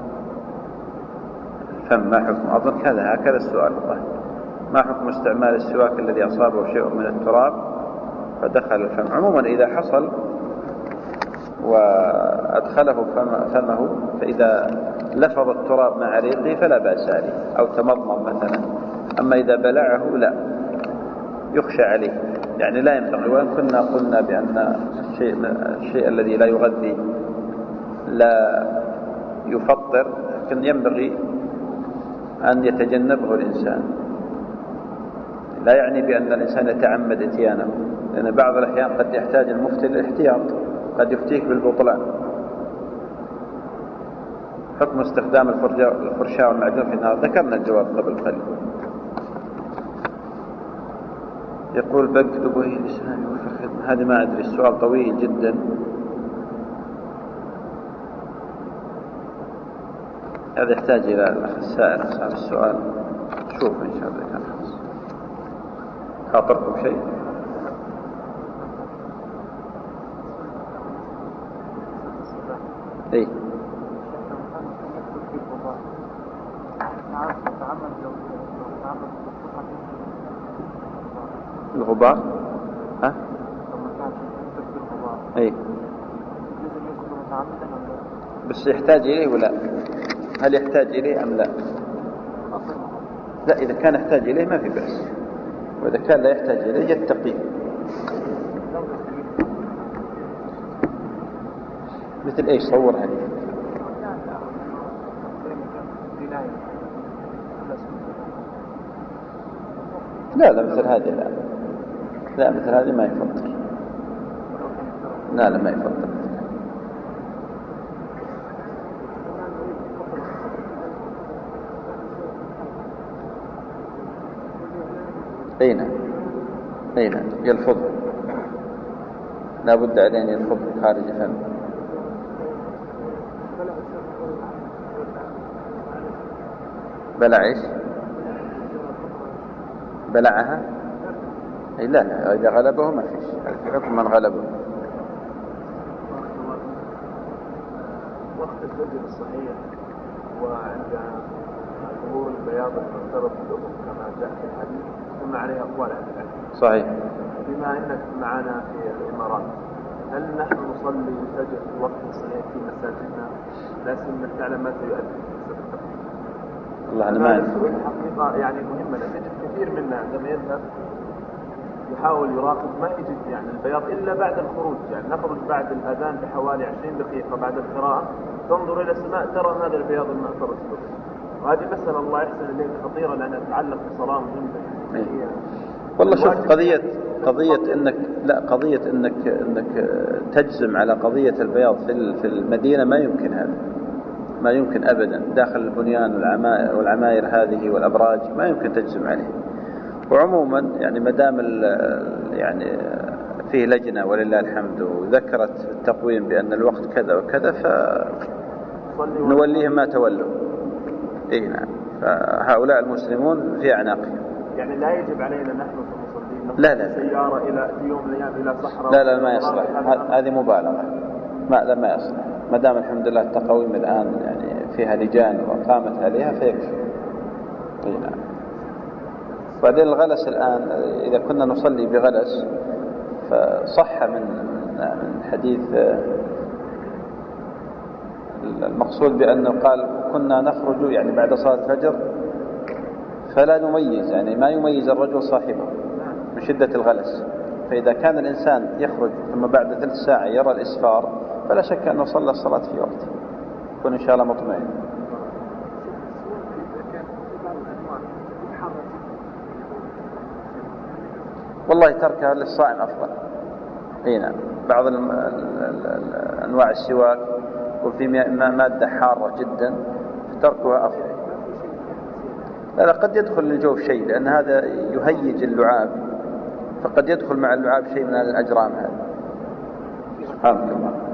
الفم ما حكم؟ أظن كذا هكذا السؤال. الله ما حكم استعمال السواك الذي أصابه شيء من التراب فدخل الفم؟ عموما إذا حصل وأدخله فمه فإذا لفظ التراب مع ريقه فلا بأس عليه، أو تمضمض مثلا. أما إذا بلعه لا يخشى عليه، يعني لا ينبغي. وإن كنا قلنا بأن الشيء, الشيء الذي لا يغذي لا يفطر، لكن ينبغي أن يتجنبه الإنسان. لا يعني بأن الإنسان يتعمد اتيانه، لأن بعض الأحيان قد يحتاج المفتي للاحتياط، قد يفتيك بالبطلان. حكم استخدام الفرشاة والمعجون في النهار، ذكرنا الجواب قبل قليل. يقول بكتب وهي لساني وفي الخدمة، هذه ما أدري، السؤال طويل جدا. هذا يحتاج إلى الأخ السائل صاحب السؤال. شوف إن شاء الله كان خلاص. خاطركم شيء؟ إيه الغبار؟ ها؟ إيه بس يحتاج إليه ولا؟ هل يحتاج إليه أم لا؟ لا، إذا كان يحتاج إليه ما في بأس، وإذا كان لا يحتاج إليه يتقيه. مثل إيش؟ صور هذه. لا لا مثل هذه لا لا مثل هذه ما يفضل. لا لا ما يفضل. أين أين يلفظ، لا بد عليه أن يلفظ خارج فمه. بلع إيش؟ بلعها؟ أي لا لا، إذا غلبه ما فيش، حكم من غلبه. وقت الفجر الصحيح وعند ظهور البياض المفترض بالأفق كما جاء في الحديث ثم عليه أقوال أهل العلم. صحيح. بما أنك معنا في الإمارات، هل نحن نصلي الفجر في وقت صحيح في مساجدنا لا سيما تعلم ما سيؤدي؟ الله أنا ما الحقيقة يعني مهمة، لأن كثير منا عندما يذهب يحاول يراقب ما يجد يعني البياض إلا بعد الخروج، يعني نخرج بعد الأذان بحوالي عشرين دقيقة بعد القراءة تنظر إلى السماء ترى هذا البياض المعترض به. وهذه مسألة الله يحسن إليك خطيرة لأنها تتعلق بصلاة مهمة. إيه. والله شوف قضية قضية انك لا قضية انك انك تجزم على قضية البياض في في المدينة ما يمكن هذا، ما يمكن ابدا. داخل البنيان والعماير والعماير هذه والابراج ما يمكن تجزم عليه. وعموما يعني ما دام يعني فيه لجنة ولله الحمد وذكرت التقويم بأن الوقت كذا وكذا فنوليهم ما تولوا. إيه نعم. فهؤلاء المسلمون في أعناقهم. يعني لا يجب علينا نحن كمصلين لا لا سيارة إلى في يوم من الأيام إلى صحراء. لا لا ما يصلح، هذه مبالغة. ما لا ما يصلح. ما دام الحمد لله التقويم الآن يعني فيها لجان وقامت عليها فيكفي. إيه نعم. بعدين الغلس الآن إذا كنا نصلي بغلس فصح من من حديث المقصود بأنه قال كنا نخرج يعني بعد صلاة الفجر فلا نميز، يعني ما يميز الرجل صاحبه من شدة الغلس. فإذا كان الإنسان يخرج ثم بعد ثلث ساعة يرى الإسفار فلا شك أنه صلى الصلاة في وقته، يكون إن شاء الله مطمئن. والله تركها للصائم أفضل. اي نعم. بعض أنواع السواك وفي مادة حارة جدا تركها أفضل. لا قد يدخل للجوف شيء لأن هذا يهيج اللعاب، فقد يدخل مع اللعاب شيء من الأجرام هذا. سبحان الله.